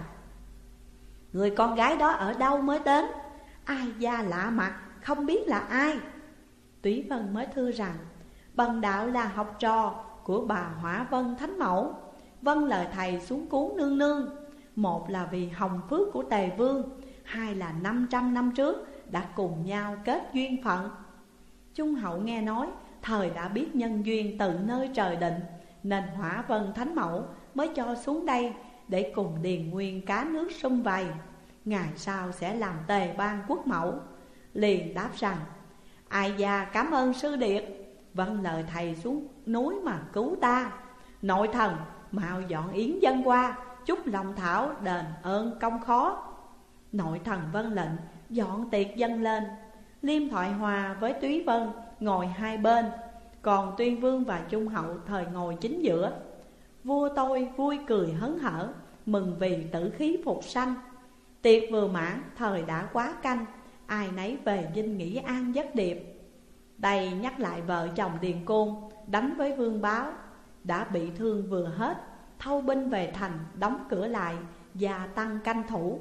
Speaker 1: Người con gái đó ở đâu mới đến? Ai da lạ mặt, không biết là ai. Túy Vân mới thưa rằng: Bần đạo là học trò của bà Hỏa Vân Thánh Mẫu, vâng lời thầy xuống cứu nương nương. Một là vì hồng phước của Tề Vương, 2 là 500 năm trước đã cùng nhau kết duyên phận. Trung hậu nghe nói thời đã biết nhân duyên từ nơi trời định, nên Hỏa Vân Thánh Mẫu mới cho xuống đây để cùng Điền Nguyên cá nước sum vầy, ngày sau sẽ làm Tề Bang quốc mẫu. Liền đáp rằng: Ai già cảm ơn sư điệt, vâng lời thầy xuống núi mà cứu ta. Nội thần mau dọn yến dân qua, chúc lòng thảo đền ơn công khó. Nội thần vâng lệnh, dọn tiệc dâng lên. Liêm Thoại Hòa với Túy Vân ngồi hai bên, còn Tuyên Vương và Trung hậu thời ngồi chính giữa. Vua tôi vui cười hớn hở, mừng vì tử khí phục sanh. Tiệc vừa mãn, thời đã quá canh, ai nấy về dinh nghỉ an giấc điệp. Đây nhắc lại vợ chồng Điền Côn đánh với Vương Báo, đã bị thương vừa hết, thâu binh về thành, đóng cửa lại, gia tăng canh thủ.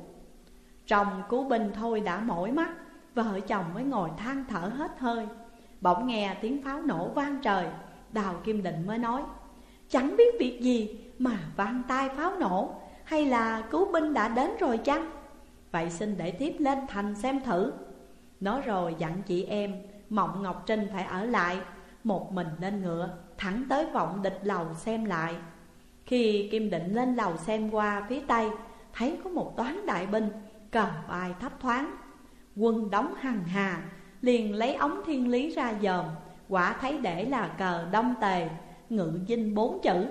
Speaker 1: Trong cứu binh thôi đã mỏi mắt, vợ chồng mới ngồi than thở hết hơi. Bỗng nghe tiếng pháo nổ vang trời, Đào Kim Định mới nói: Chẳng biết việc gì mà vang tai pháo nổ, hay là cứu binh đã đến rồi chăng? Vậy xin để tiếp lên thành xem thử. Nói rồi dặn chị em Mộng Ngọc Trinh phải ở lại, một mình lên ngựa thẳng tới Vọng Địch lầu xem lại. Khi Kim Định lên lầu xem qua phía tây, thấy có một toán đại binh, cờ bay thấp thoáng, quân đóng hằng hà. Liền lấy ống thiên lý ra dòm, quả thấy để là cờ Đông Tề, ngự dinh 4 chữ.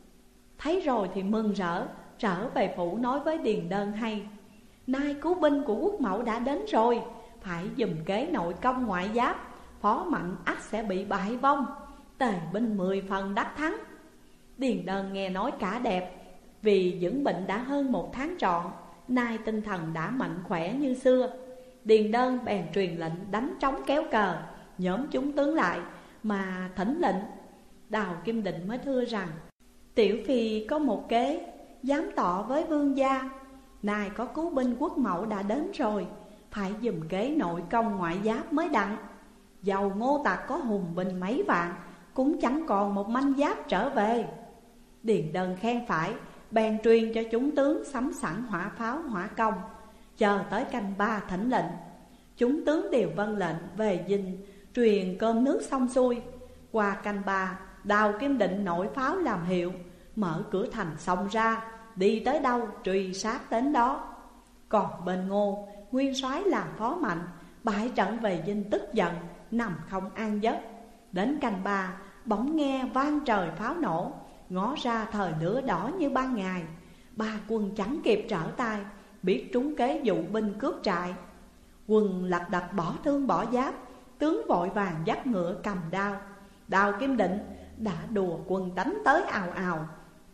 Speaker 1: Thấy rồi thì mừng rỡ, trở về phủ nói với Điền Đơn hay: Nay cứu binh của quốc mẫu đã đến rồi, phải dùm kế nội công ngoại giáp, phó mạnh ắt sẽ bị bại vong, Tề binh 10 phần đắc thắng. Điền Đơn nghe nói cả đẹp, vì dưỡng bệnh đã hơn 1 tháng trọn, nay tinh thần đã mạnh khỏe như xưa. Điền Đơn bèn truyền lệnh đánh trống kéo cờ, nhóm chúng tướng lại mà thỉnh lệnh. Đào Kim Định mới thưa rằng: Tiểu phi có một kế, dám tọ với vương gia. nay có cứu binh quốc mẫu đã đến rồi, phải dùm kế nội công ngoại giáp mới đặng. Dầu Ngô Tặc có hùng binh mấy vạn, cũng chẳng còn một manh giáp trở về. Điền Đơn khen phải, bèn truyền cho chúng tướng sắm sẵn hỏa pháo hỏa công, chờ tới canh 3 thỉnh lệnh. Chúng tướng đều vâng lệnh về dinh, truyền cơm nước xong xuôi. Qua canh 3, Đào Kim Định nổi pháo làm hiệu, mở cửa thành xông ra, đi tới đâu truy sát đến đó. Còn bên Ngô, nguyên soái là Phó Mạnh, bại trận về dinh tức giận, nằm không an giấc. Đến canh 3, bỗng nghe vang trời pháo nổ, ngó ra thời lửa đỏ như ban ngày. Ba quân chẳng kịp trở tay, biết trúng kế dụ binh cướp trại. Quân lật đật bỏ thương bỏ giáp, tướng vội vàng dắt ngựa cầm đao. Đào Kim Định đã đùa quân đánh tới ào ào.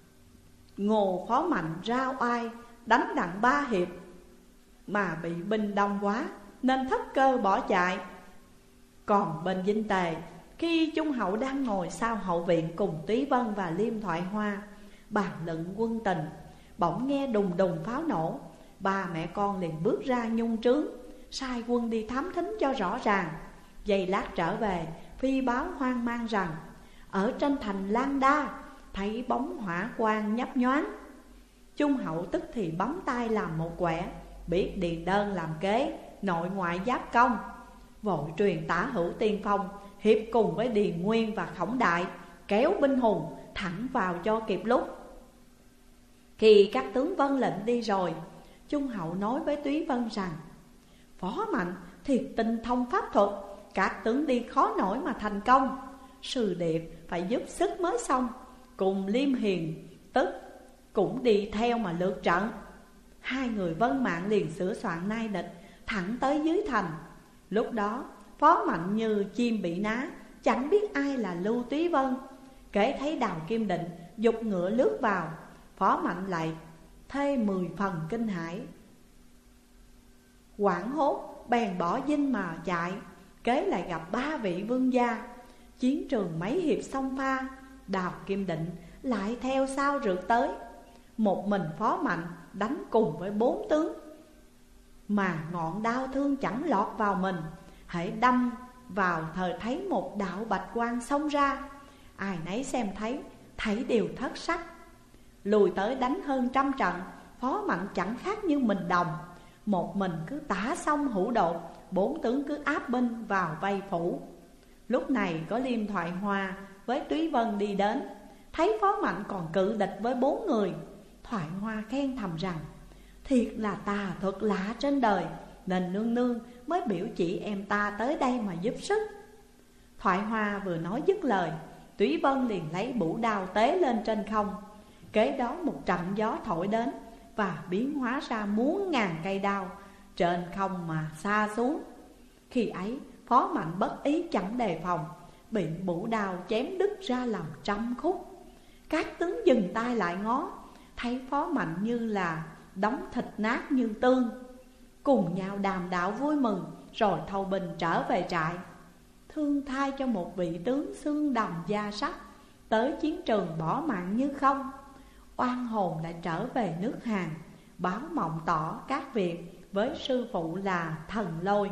Speaker 1: Ngô Phó Mạnh ra oai, đánh đặng 3 hiệp, mà bị binh đông quá nên thất cơ bỏ chạy. Còn bên Dinh Tề, khi Trung Hậu đang ngồi sau hậu viện cùng Túy Vân và Liêm Thoại Hoa bàn luận quân tình, bỗng nghe đùng đùng pháo nổ. Ba mẹ con liền bước ra nhung trướng, sai quân đi thám thính cho rõ ràng. Giây lát trở về, phi báo hoang mang rằng ở trên thành Lan Đa thấy bóng hỏa quang nhấp nhoáng. Trung Hậu tức thì bấm tay làm một quẻ, biết Điền Đơn làm kế nội ngoại giáp công, vội truyền Tả Hữu tiên phong hiệp cùng với Điền Nguyên và Khổng Đại, kéo binh hùng thẳng vào cho kịp lúc. Khi các tướng vâng lệnh đi rồi, Trung Hậu nói với Túy Vân rằng Phó Mạnh thiệt tinh thông pháp thuật, các tướng đi khó nổi mà thành công. Sư Điệp phải giúp sức mới xong, cùng Liêm Hiền tức cũng đi theo mà lượt trận. Hai người vân mạng liền sửa soạn nai địch, thẳng tới dưới thành. Lúc đó Phó Mạnh như chim bị ná, chẳng biết ai là Lưu Túy Vân. Kể thấy Đào Kim Định giục ngựa lướt vào, Phó Mạnh lại thêm 10 phần kinh hãi, hoảng hốt bèn bỏ dinh mà chạy. Kế lại gặp 3 vị vương gia. Chiến trường mấy hiệp xông pha, Đào Kim Định lại theo sau rượt tới. Một mình Phó Mạnh đánh cùng với 4 tướng, mà ngọn đao thương chẳng lọt vào mình. Hễ đâm vào thời thấy một đạo bạch quang xông ra, ai nấy xem thấy đều thất sắc. Lùi tới đánh hơn 100 trận, Phó Mạnh chẳng khác như mình đồng. Một mình cứ tả sông hữu đột, 4 tướng cứ áp binh vào vây phủ. Lúc này có Liêm Thoại Hoa với Túy Vân đi đến, thấy Phó Mạnh còn cự địch với 4 người. Thoại Hoa khen thầm rằng thiệt là tà thuật lạ trên đời, nên nương nương mới biểu chỉ em ta tới đây mà giúp sức. Thoại Hoa vừa nói dứt lời, Túy Vân liền lấy bủ đao tế lên trên không. Kế đó một trận gió thổi đến, và biến hóa ra muôn ngàn cây đao trên không mà xa xuống. Khi ấy Phó Mạnh bất ý chẳng đề phòng, bị bủ đao chém đứt ra làm 100 khúc. Các tướng dừng tay lại ngó, thấy Phó Mạnh như là đóng thịt nát như tương, cùng nhau đàm đạo vui mừng, rồi thâu binh trở về trại. Thương thai cho một vị tướng xương đồng da sắt, tới chiến trường bỏ mạng như không. Oan hồn lại trở về nước Hàn, báo mộng tỏ các việc với sư phụ là Thần Lôi.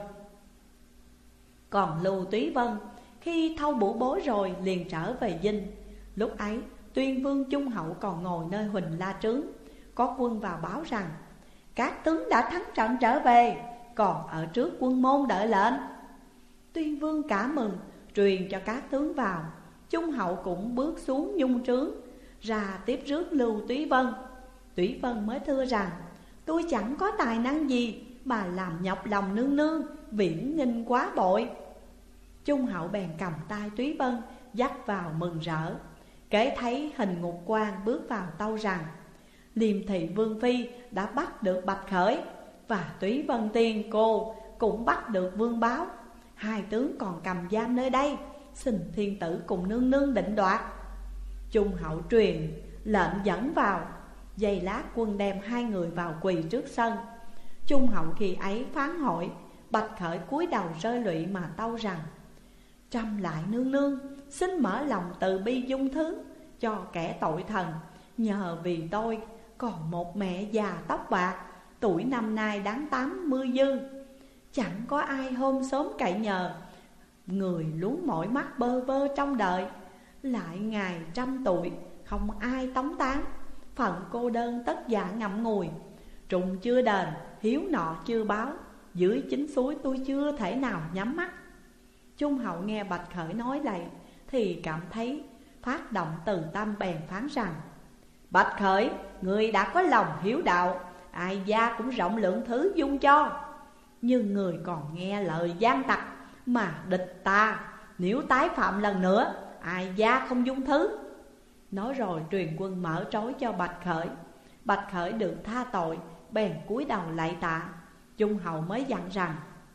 Speaker 1: Còn Lưu Túy Vân khi thâu bủ bối rồi liền trở về dinh. Lúc ấy Tuyên Vương Trung Hậu còn ngồi nơi Huỳnh La Trướng. Có quân vào báo rằng các tướng đã thắng trận trở về, còn ở trước quân môn đợi lệnh. Tuyên Vương cả mừng, truyền cho các tướng vào. Trung Hậu cũng bước xuống nhung trướng, ra tiếp rước Lưu Túy Vân. Túy Vân mới thưa rằng tôi chẳng có tài năng gì mà làm nhọc lòng nương nương, viễn nghinh quá bội. Trung Hậu bèn cầm tay Túy Vân dắt vào mừng rỡ. Kể thấy hình ngục quan bước vào tâu rằng Liêm Thị Vương Phi đã bắt được Bạch Khởi, và Túy Vân Tiên cô cũng bắt được Vương Báo. Hai tướng còn cầm giam nơi đây, xin thiên tử cùng nương nương định đoạt. Trung Hậu truyền lệnh dẫn vào. Giây lát quân đem hai người vào quỳ trước sân. Trung Hậu khi ấy phán hỏi. Bạch Khởi cúi đầu rơi lụy mà tâu rằng Trâm lại nương nương, xin mở lòng từ bi dung thứ cho kẻ tội thần. Nhờ vì tôi còn một mẹ già tóc bạc, tuổi năm nay đáng 80 dư. Chẳng có ai hôm sớm cậy nhờ, người luống mỏi mắt bơ vơ trong đợi. Lại ngài trăm tuổi, không ai tống tán, phận cô đơn tất dạ ngậm ngùi. Trùng chưa đền, hiếu nọ chưa báo, dưới chính suối tôi chưa thể nào nhắm mắt. Trung hậu nghe Bạch Khởi nói vậy thì cảm thấy phát động từ tâm, bèn phán rằng: Bạch Khởi, người đã có lòng hiếu đạo, ai gia cũng rộng lượng thứ dung cho. Nhưng người còn nghe lời gian tặc mà địch ta, nếu tái phạm lần nữa, ai gia không dung thứ. Nói rồi truyền quân mở trói cho Bạch Khởi. Bạch Khởi được tha tội, bèn cúi đầu lạy tạ. Trung hậu mới dặn rằng: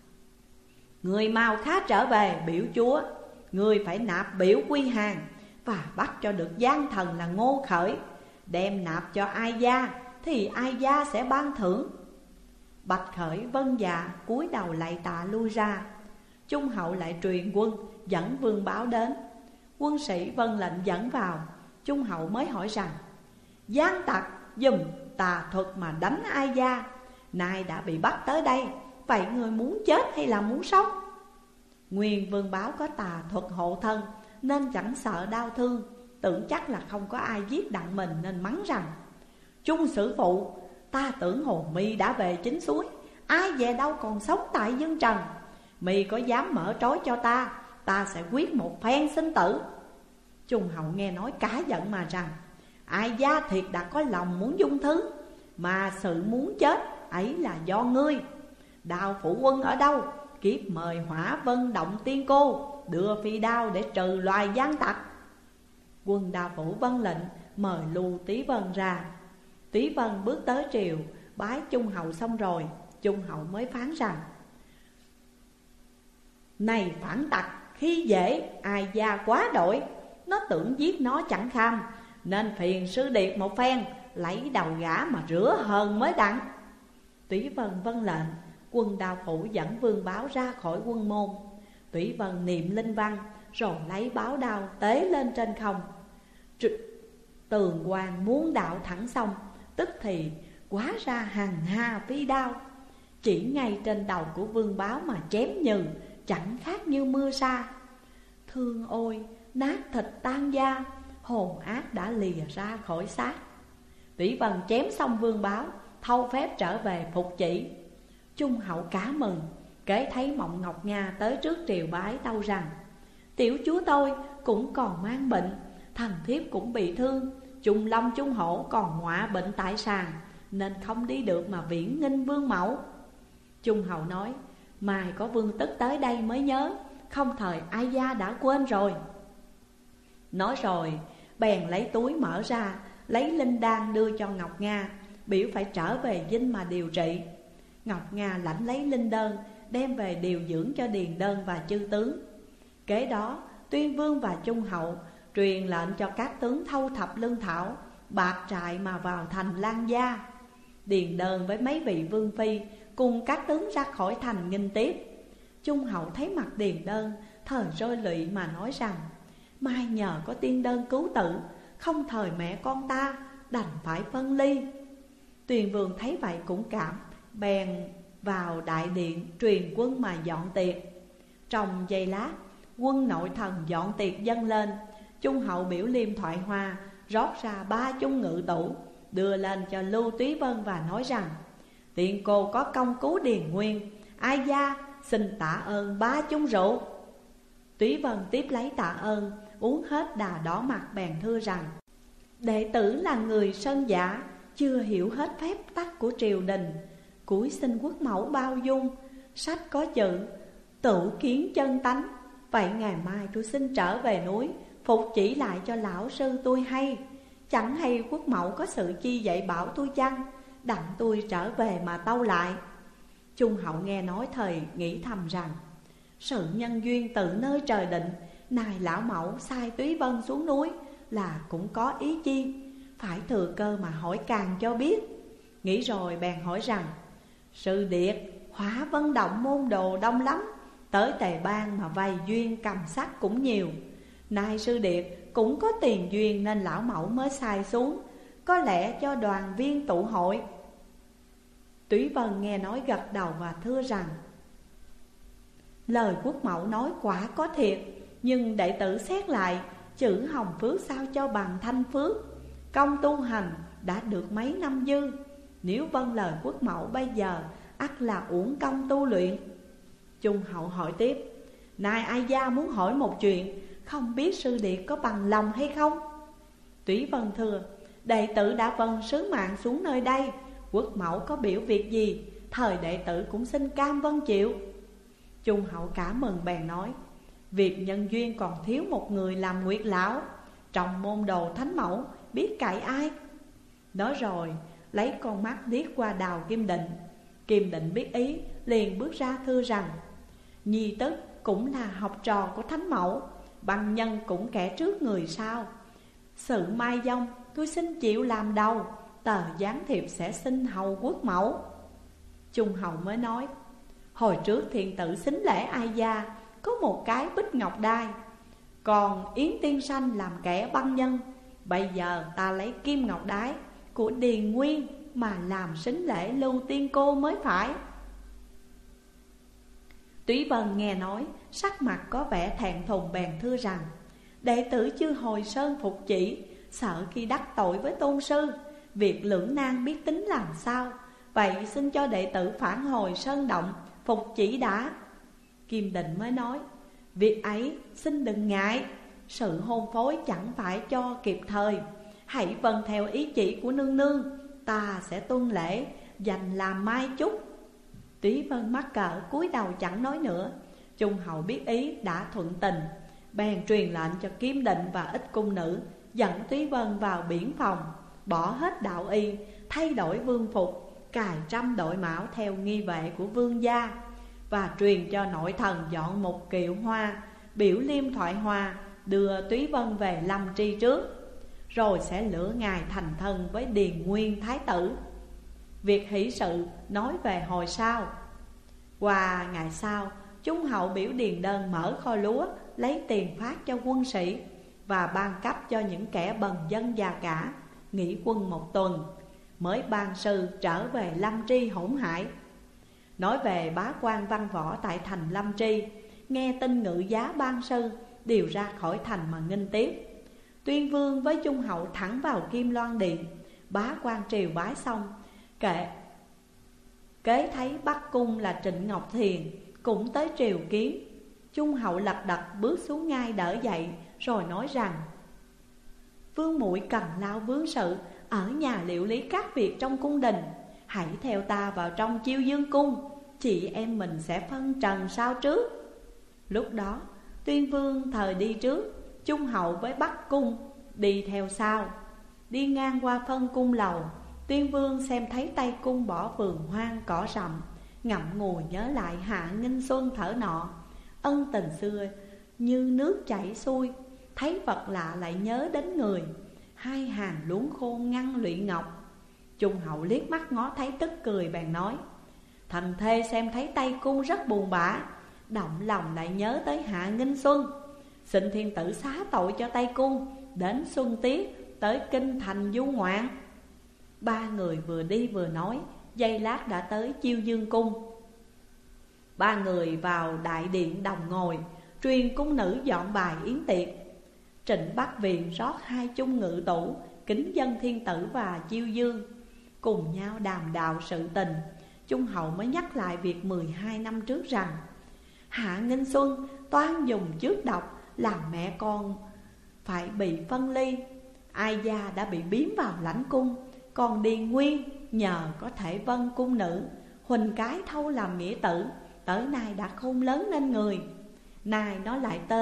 Speaker 1: Người mau khá trở về biểu chúa, người phải nạp biểu quy hàng, và bắt cho được gian thần là Ngô Khởi. Đem nạp cho ai gia thì ai gia sẽ ban thưởng. Bạch Khởi vâng dạ, cúi đầu lạy tạ lui ra. Trung hậu lại truyền quân dẫn Vương Báo đến. Quân sĩ vâng lệnh dẫn vào. Trung hậu mới hỏi rằng: Gian tặc dùm tà thuật mà đánh ai gia, nay đã bị bắt tới đây, vậy người muốn chết hay là muốn sống? Nguyên Vương Báo có tà thuật hộ thân, nên chẳng sợ đau thương, tưởng chắc là không có ai giết đặng mình, nên mắng rằng: Trung sử phụ, ta tưởng hồn mi đã về chính suối, ai về đâu còn sống tại dương trần. Mi có dám mở trói cho ta sẽ quyết một phen sinh tử. Trung hậu nghe nói cả giận mà rằng: Ai gia thiệt đã có lòng muốn dung thứ, mà sự muốn chết ấy là do ngươi. Đào phụ quân ở đâu, kiếp mời Hỏa Vân Động Tiên Cô đưa phi đao để trừ loài gian tặc. Quân Đào Phủ vâng lệnh mời Lưu Tí Vân ra. Tí Vân bước tới triều bái Trung hậu xong rồi, Trung hậu mới phán rằng: Này phản tặc, khi dễ ai gia quá đổi, nó tưởng giết nó chẳng kham, nên phiền sư điệt một phen, lấy đầu gã mà rửa hờn mới đặng. Túy Vân vâng lệnh, quân Đào Phủ dẫn Vương Báo ra khỏi quân môn. Túy Vân niệm linh văn, rồi lấy báo đao tế lên trên không. Tường quan muốn đạo thẳng xong, tức thì quá ra hàng hà phi đao, chỉ ngay trên đầu của Vương Báo mà chém nhừ, chẳng khác như mưa sa. Thương ôi, nát thịt tan da, hồn ác đã lìa ra khỏi xác. Túy Vân chém xong Vương Báo, thâu phép trở về phục chỉ. Trung hậu cá mừng, kể thấy Mộng Ngọc Nga tới trước triều bái tâu rằng: Tiểu chúa tôi cũng còn mang bệnh, thần thiếp cũng bị thương, Trung Long Trung Hổ còn ngọa bệnh tại sàn, nên không đi được mà viễn nghinh vương mẫu. Trung hậu nói: Mai có vương tức tới đây mới nhớ, không thời ai gia đã quên rồi. Nói rồi bèn lấy túi mở ra, lấy linh đan đưa cho Ngọc Nga, biểu phải trở về dinh mà điều trị. Ngọc Nga lãnh lấy linh đơn, đem về điều dưỡng cho Điền Đơn và chư tướng. Kế đó Tuyên Vương và Trung hậu truyền lệnh cho các tướng thâu thập lương thảo, bạc trại mà vào thành Lan Gia. Điền Đơn với mấy vị vương phi cùng các tướng ra khỏi thành nghinh tiếp. Trung hậu thấy mặt Điền Đơn thời rơi lụy mà nói rằng: Mai nhờ có tiên đơn cứu tử, không thời mẹ con ta đành phải phân ly. Tuyền Vương thấy vậy cũng cảm, bèn vào đại điện truyền quân mà dọn tiệc. Trong giây lát, quân nội thần dọn tiệc dâng lên. Trung hậu biểu liêm thoại hoa, rót ra 3 chung ngự tủ, đưa lên cho Lưu Túy Vân và nói rằng: Tiện cô có công cứu Điền Nguyên, ai gia xin tạ ơn 3 chung rượu. Túy Vân tiếp lấy tạ ơn, uống hết đà đỏ mặt, bèn thưa rằng: Đệ tử là người sơn giả, chưa hiểu hết phép tắc của triều đình, cúi xin quốc mẫu bao dung. Sách có chữ tự kiến chân tánh, vậy ngày mai tôi xin trở về núi, phục chỉ lại cho lão sư tôi hay. Chẳng hay quốc mẫu có sự chi dạy bảo tôi chăng, đặng tôi trở về mà tâu lại. Trung hậu nghe nói thời nghĩ thầm rằng: Sự nhân duyên từ nơi trời định, này lão mẫu sai Túy Vân xuống núi là cũng có ý chi, phải thừa cơ mà hỏi càng cho biết. Nghĩ rồi bèn hỏi rằng: Sư điệt, Hỏa Vân Động môn đồ đông lắm, tới Tề Bang mà vay duyên cầm sắc cũng nhiều. Nay sư điệt cũng có tiền duyên nên lão mẫu mới sai xuống, có lẽ cho đoàn viên tụ hội. Túy Vân nghe nói gật đầu và thưa rằng: lời quốc mẫu nói quả có thiệt, nhưng đệ tử xét lại, chữ hồng phước sao cho bằng thanh phước. Công tu hành đã được mấy năm dư, nếu vâng lời quốc mẫu bây giờ, ắt là uổng công tu luyện. Trung hậu hỏi tiếp: nay ai gia muốn hỏi một chuyện, không biết sư điệt có bằng lòng hay không? Túy Vân thưa: đệ tử đã vâng sứ mạng xuống nơi đây, quốc mẫu có biểu việc gì, thời đệ tử cũng xin cam vâng chịu. Trung hậu cả mừng bèn nói: việc nhân duyên còn thiếu một người làm nguyệt lão, trong môn đồ thánh mẫu biết cậy ai? Nói rồi lấy con mắt liếc qua Đào Kim Định. Kim Định biết ý, liền bước ra thưa rằng: nhi tức cũng là học trò của thánh mẫu, bằng nhân cũng kẻ trước người sau. Sự mai dông tôi xin chịu làm đầu, tờ gián thiệp sẽ xin hầu quốc mẫu. Trung hậu mới nói: hồi trước thiền tử xính lễ ai gia có một cái bích ngọc đai, còn Yến tiên sanh làm kẻ băng nhân. Bây giờ ta lấy kim ngọc đái của Điền Nguyên mà làm xính lễ Lưu Tiên cô mới phải. Túy Vân nghe nói, sắc mặt có vẻ thẹn thùng bèn thưa rằng: đệ tử chưa hồi sơn phục chỉ, sợ khi đắc tội với tôn sư, việc lưỡng nan biết tính làm sao. Vậy xin cho đệ tử phản hồi sơn động phục chỉ đã. Kim Định mới nói: việc ấy xin đừng ngại, sự hôn phối chẳng phải cho kịp thời, hãy vâng theo ý chỉ của nương nương, ta sẽ tuân lễ, dành làm mai chúc. Túy Vân mắc cỡ cúi đầu chẳng nói nữa. Trung hậu biết ý đã thuận tình, bèn truyền lệnh cho Kim Định và ít cung nữ dẫn Túy Vân vào biển phòng, bỏ hết đạo y, thay đổi vương phục, cài trăm đội mão theo nghi vệ của vương gia, và truyền cho nội thần dọn một kiệu hoa, biểu liêm thoại hoa, đưa Túy Vân về Lâm Tri trước, rồi sẽ lửa ngài thành thân với Điền Nguyên thái tử. Việc hỷ sự nói về hồi sau. Qua ngày sau, Trung hậu biểu Điền Đơn mở kho lúa, lấy tiền phát cho quân sĩ, và ban cấp cho những kẻ bần dân già cả, nghỉ quân một tuần, mới ban sư trở về Lâm Tri hỗn hải. Nói về bá quan văn võ tại thành Lâm Tri, nghe tin ngự giá ban sư, đều ra khỏi thành mà nghênh tiếp. Tuyên vương với Trung hậu thẳng vào Kim Loan điện, bá quan triều bái xong, kế thấy Bắc cung là Trịnh Ngọc Thiền cũng tới triều kiến. Trung hậu lật đật bước xuống ngai đỡ dậy, rồi nói rằng: vương muội cần lao vương sự, ở nhà liệu lý các việc trong cung đình, hãy theo ta vào trong Chiêu Dương cung, chị em mình sẽ phân trần sau trước. Lúc đó Tuyên vương thời đi trước, Trung hậu với Bắc cung đi theo sau. Đi ngang qua phân cung lầu, Tuyên vương xem thấy Tây cung bỏ vườn hoang cỏ rậm, ngậm ngùi nhớ lại Hạ Nghinh Xuân thở nọ. Ân tình xưa như nước chảy xuôi, thấy vật lạ lại nhớ đến người, hai hàng luống khôn ngăn lụy ngọc. Trung hậu liếc mắt ngó thấy tức cười bèn nói: thần thê xem thấy Tây cung rất buồn bã, động lòng lại nhớ tới Hạ Nghinh Xuân, xin thiên tử xá tội cho Tây cung, đến xuân tiết tới kinh thành du ngoạn. Ba người vừa đi vừa nói, giây lát đã tới Chiêu Dương cung. Ba người vào đại điện đồng ngồi, truyền cung nữ dọn bài yến tiệc. Trịnh Bắc Viện rót 2 chung ngự tủ, kính dân thiên tử và Chiêu Dương, cùng nhau đàm đạo sự tình. Trung hậu mới nhắc lại việc 12 năm trước rằng: Hạ Nghinh Xuân toan dùng trước độc, làm mẹ con phải bị phân ly. Ai gia đã bị biếm vào lãnh cung, còn Điền Nguyên nhờ có thể vân cung nữ, huỳnh cái thâu làm nghĩa tử, tới nay đã khôn lớn nên người. Nay nó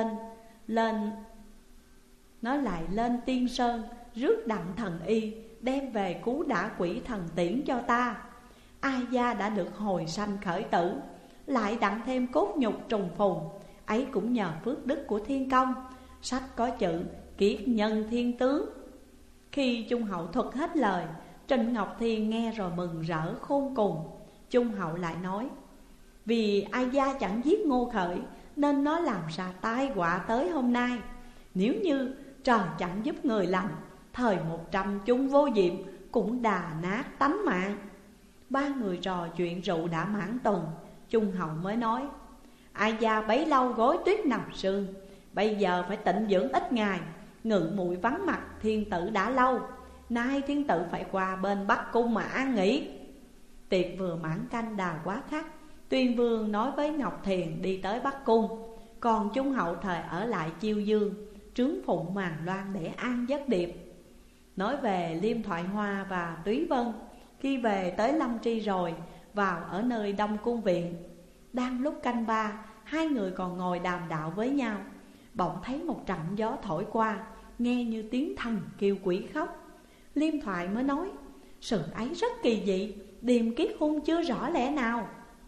Speaker 1: lại lên Tiên Sơn, rước đặng thần y, đem về cứu đả quỷ thần tiễn cho ta. Ai gia đã được hồi sanh khởi tử, lại đặng thêm cốt nhục trùng phùng, ấy cũng nhờ phước đức của thiên công. Sách có chữ kiết nhân thiên tướng. Khi Trung hậu thuật hết lời, Trịnh Ngọc Thiền nghe rồi mừng rỡ khôn cùng. Trung hậu lại nói: vì Ai gia chẳng giết Ngô Khởi, nên nó làm ra tai họa tới hôm nay. Nếu như trời chẳng giúp người lành, thời 100 chung vô diệm cũng đà nát tánh mạng. Ba người trò chuyện rượu đã mãn tuần, Trung Hậu mới nói: Ai già bấy lâu gối tuyết nằm sương, bây giờ phải tịnh dưỡng ít ngày. Ngự muội vắng mặt thiên tử đã lâu, nay thiên tử phải qua bên Bắc Cung mà an nghỉ. Tiệc vừa mãn canh đào quá khắc, Tuyên Vương nói với Ngọc Thiền đi tới Bắc Cung, còn Trung Hậu thời ở lại Chiêu Dương, trướng phụng Màn Loan để an giấc điệp. Nói về Liêm Thoại Hoa và Túy Vân, khi về tới Lâm Tri rồi, vào ở nơi Đông Cung Viện. Đang lúc canh ba, hai người còn ngồi đàm đạo với nhau, bỗng thấy một trận gió thổi qua, nghe như tiếng thần kêu quỷ khóc. Liêm Thoại mới nói: Sự ấy rất kỳ dị, điềm kiết hung chưa rõ lẽ nào.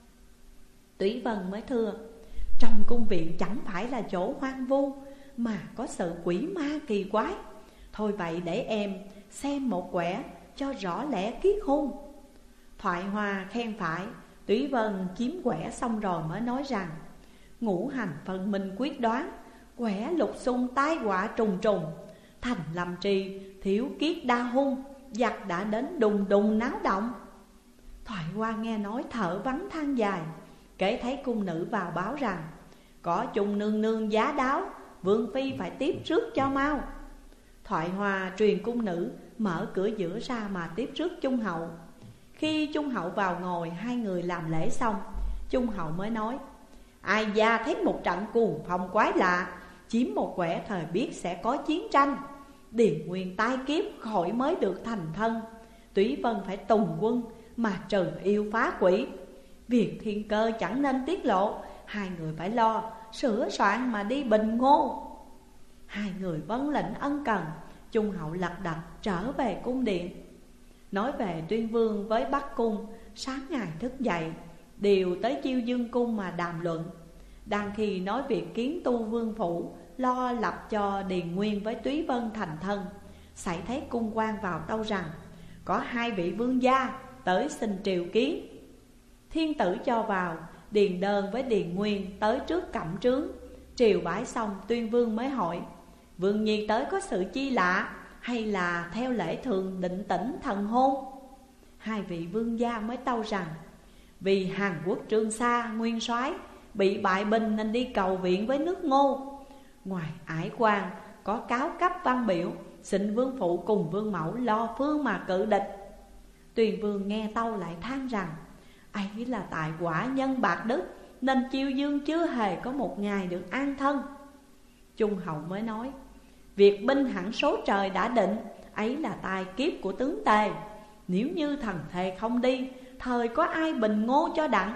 Speaker 1: Túy Vân mới thưa: Trong cung viện chẳng phải là chỗ hoang vu, mà có sự quỷ ma kỳ quái. Thôi vậy để em xem một quẻ cho rõ lẽ kiết hung. Thoại Hoa khen phải. Túy Vân chiếm quẻ xong rồi mới nói rằng: Ngũ hành phân minh quyết đoán, quẻ lục xung tai họa trùng trùng. Thành Lâm Tri thiếu kiết đa hung, giặc đã đến đùng đùng náo động. Thoại Hoa nghe nói thở vắng than dài. Kể thấy cung nữ vào báo rằng: Có chung nương nương giá đáo, vương phi phải tiếp rước cho mau. Thoại Hoa truyền cung nữ mở cửa giữa ra mà tiếp rước Trung Hậu. Khi Trung Hậu vào ngồi, hai người làm lễ xong, Trung Hậu mới nói: Ai gia thấy một trận cuồng phong quái lạ, chiếm một quẻ thời biết sẽ có chiến tranh. Điền Nguyên tai kiếp khỏi mới được thành thân, Túy Vân phải tùng quân mà trừ yêu phá quỷ. Việc thiên cơ chẳng nên tiết lộ, hai người phải lo sửa soạn mà đi bình ngô. Hai người vâng lệnh ân cần, Trung Hậu lật đật trở về cung điện. Nói về Tuyên Vương với Bắc Cung, sáng ngày thức dậy đều tới Chiêu Dương cung mà đàm luận. Đang khi nói việc kiến tu vương phủ, lo lập cho Điền Nguyên với Túy Vân thành thân, xảy thấy cung quan vào tâu rằng: Có hai vị vương gia tới xin triều kiến. Thiên tử cho vào, Điền Đơn với Điền Nguyên tới trước cẩm trướng. Triều bái xong, Tuyên Vương mới hỏi: Vương nhi tới có sự chi lạ, hay là theo lễ thường định tĩnh thần hôn? Hai vị vương gia mới tâu rằng: Vì Hàn Quốc Trương Sa nguyên soái bị bại binh nên đi cầu viện với nước Ngô. Ngoài ải quan có cáo cấp văn biểu, xin vương phụ cùng vương mẫu lo phương mà cự địch. Tuyền Vương nghe tâu lại than rằng: Ấy là tại quả nhân bạc đức, nên Chiêu Dương chưa hề có một ngày được an thân. Trung Hậu mới nói: Việc binh hẳn số trời đã định, ấy là tài kiếp của tướng Tề. Nếu như thần thề không đi, thời có ai bình ngô cho đặng.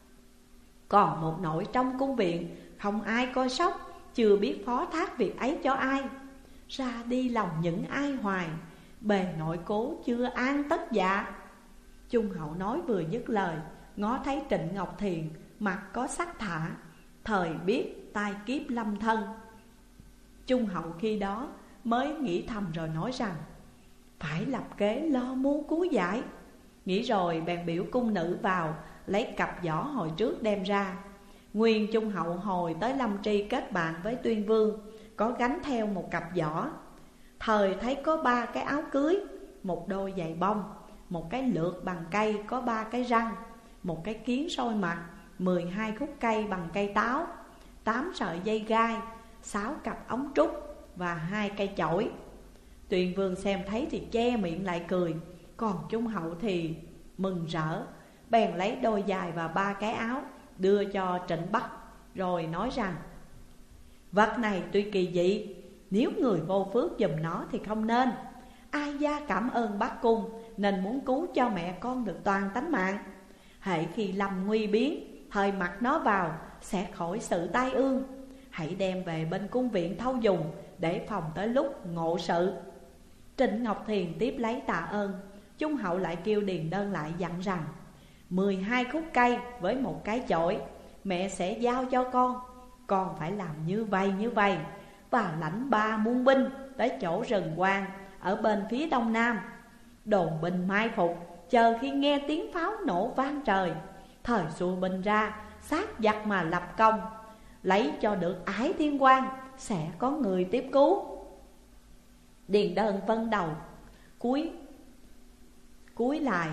Speaker 1: Còn một nội trong cung viện, không ai coi sóc, chưa biết phó thác việc ấy cho ai. Ra đi lòng những ai hoài, bề nội cố chưa an tất dạ. Trung Hậu nói vừa dứt lời, ngó thấy Trịnh Ngọc Thiền mặt có sắc thả, thời biết tai kiếp lâm thân. Trung Hậu khi đó mới nghĩ thầm rồi nói rằng: Phải lập kế lo mưu cứu giải. Nghĩ rồi bèn biểu cung nữ vào, lấy cặp giỏ hồi trước đem ra. Nguyên Trung Hậu hồi tới Lâm Tri kết bạn với Tuyên Vương, có gánh theo một cặp giỏ. Thời thấy có 3 cái áo cưới, một đôi giày bông, một cái lược bằng cây có 3 cái răng, một cái kiến soi mặt, 12 khúc cây bằng cây táo, 8 sợi dây gai, 6 cặp ống trúc và 2 cây chổi. Tuyên Vương xem thấy thì che miệng lại cười, còn Trung Hậu thì mừng rỡ, bèn lấy đôi giày và 3 cái áo đưa cho Trịnh Bắc, rồi nói rằng: Vật này tuy kỳ dị, nếu người vô phước giùm nó thì không nên. Ai gia cảm ơn Bắc Cung, nên muốn cứu cho mẹ con được toàn tánh mạng. Hễ khi lâm nguy biến, thời mặc nó vào sẽ khỏi sự tai ương. Hãy đem về bên cung viện thâu dùng, để phòng tới lúc ngộ sự. Trịnh Ngọc Thiền tiếp lấy tạ ơn. Trung Hậu lại kêu Điền Đơn lại dặn rằng: 12 khúc cây với một cái chổi mẹ sẽ giao cho con phải làm như vậy, và lãnh 3 muôn binh tới chỗ rừng quang ở bên phía đông nam. Đồn binh mai phục, chờ khi nghe tiếng pháo nổ vang trời, thời xua binh ra, sát giặc mà lập công, lấy cho được ái thiên quang, sẽ có người tiếp cứu. Điền Đơn vân đầu cúi lại,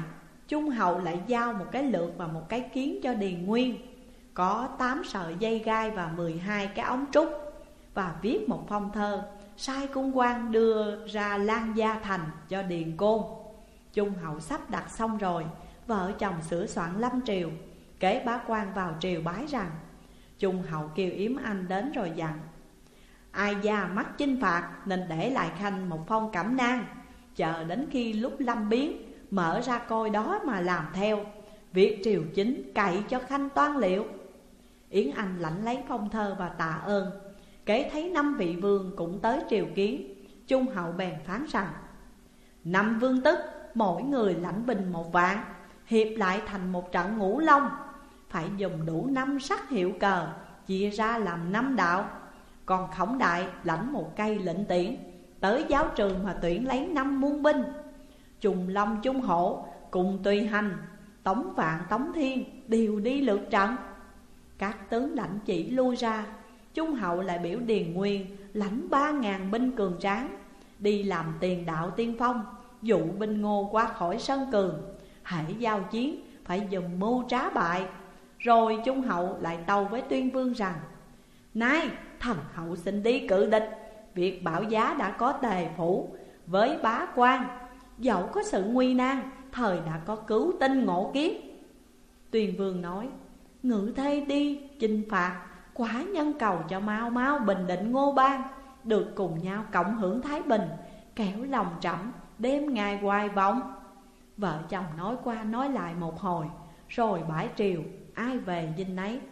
Speaker 1: Trung hậu lại giao một cái lược và một cái kiến cho Điền Nguyên, có 8 sợi dây gai và 12 cái ống trúc, và viết một phong thơ sai cung quan đưa ra Lan Gia Thành cho Điền Côn. Trung hậu sắp đặt xong rồi, vợ chồng sửa soạn lâm triều. Kế bá quan vào triều bái rằng: Trung hậu kêu Yếm Anh đến rồi dặn: ai gia mắc chinh phạt nên để lại khanh một phong cẩm nang, chờ đến khi lúc lâm biến mở ra coi đó mà làm theo. Việc triều chính cậy cho khanh toan liệu. Yến Anh lãnh lấy phong thơ và tạ ơn. Kể thấy 5 vị vương cũng tới triều kiến, Trung hậu bèn phán rằng: 5 vương tức mỗi người lãnh binh 1 vạn, hiệp lại thành một trận ngũ long. Phải dùng đủ 5 sắc hiệu cờ, chia ra làm 5 đạo. Còn Khổng Đại lãnh 1 cây lệnh tiễn, tới giáo trường mà tuyển lấy 5 muôn binh. Trùng Long Trung Hổ cùng tùy hành, Tống Vạn Tống Thiên đều đi lượt trận. Các tướng lãnh chỉ lui ra. Trung hậu lại biểu Điền Nguyên lãnh 3.000 binh cường tráng, đi làm tiền đạo tiên phong, dụ binh Ngô qua khỏi sân Cường. Hễ giao chiến phải dùng mưu trá bại. Rồi Trung hậu lại tâu với Tuyên Vương rằng: nay thần hậu xin đi cự địch. Việc Bảo Giá đã có tề phủ với bá quan, dẫu có sự nguy nan, thời đã có cứu tinh ngộ kiếp. Tuyên Vương nói: ngự thê đi chinh phạt, quả nhân cầu cho mau mau bình định Ngô Bang, được cùng nhau cộng hưởng thái bình, kẻo lòng trẫm đêm ngày hoài vọng. Vợ chồng nói qua nói lại một hồi, rồi bãi triều ai về dinh nấy.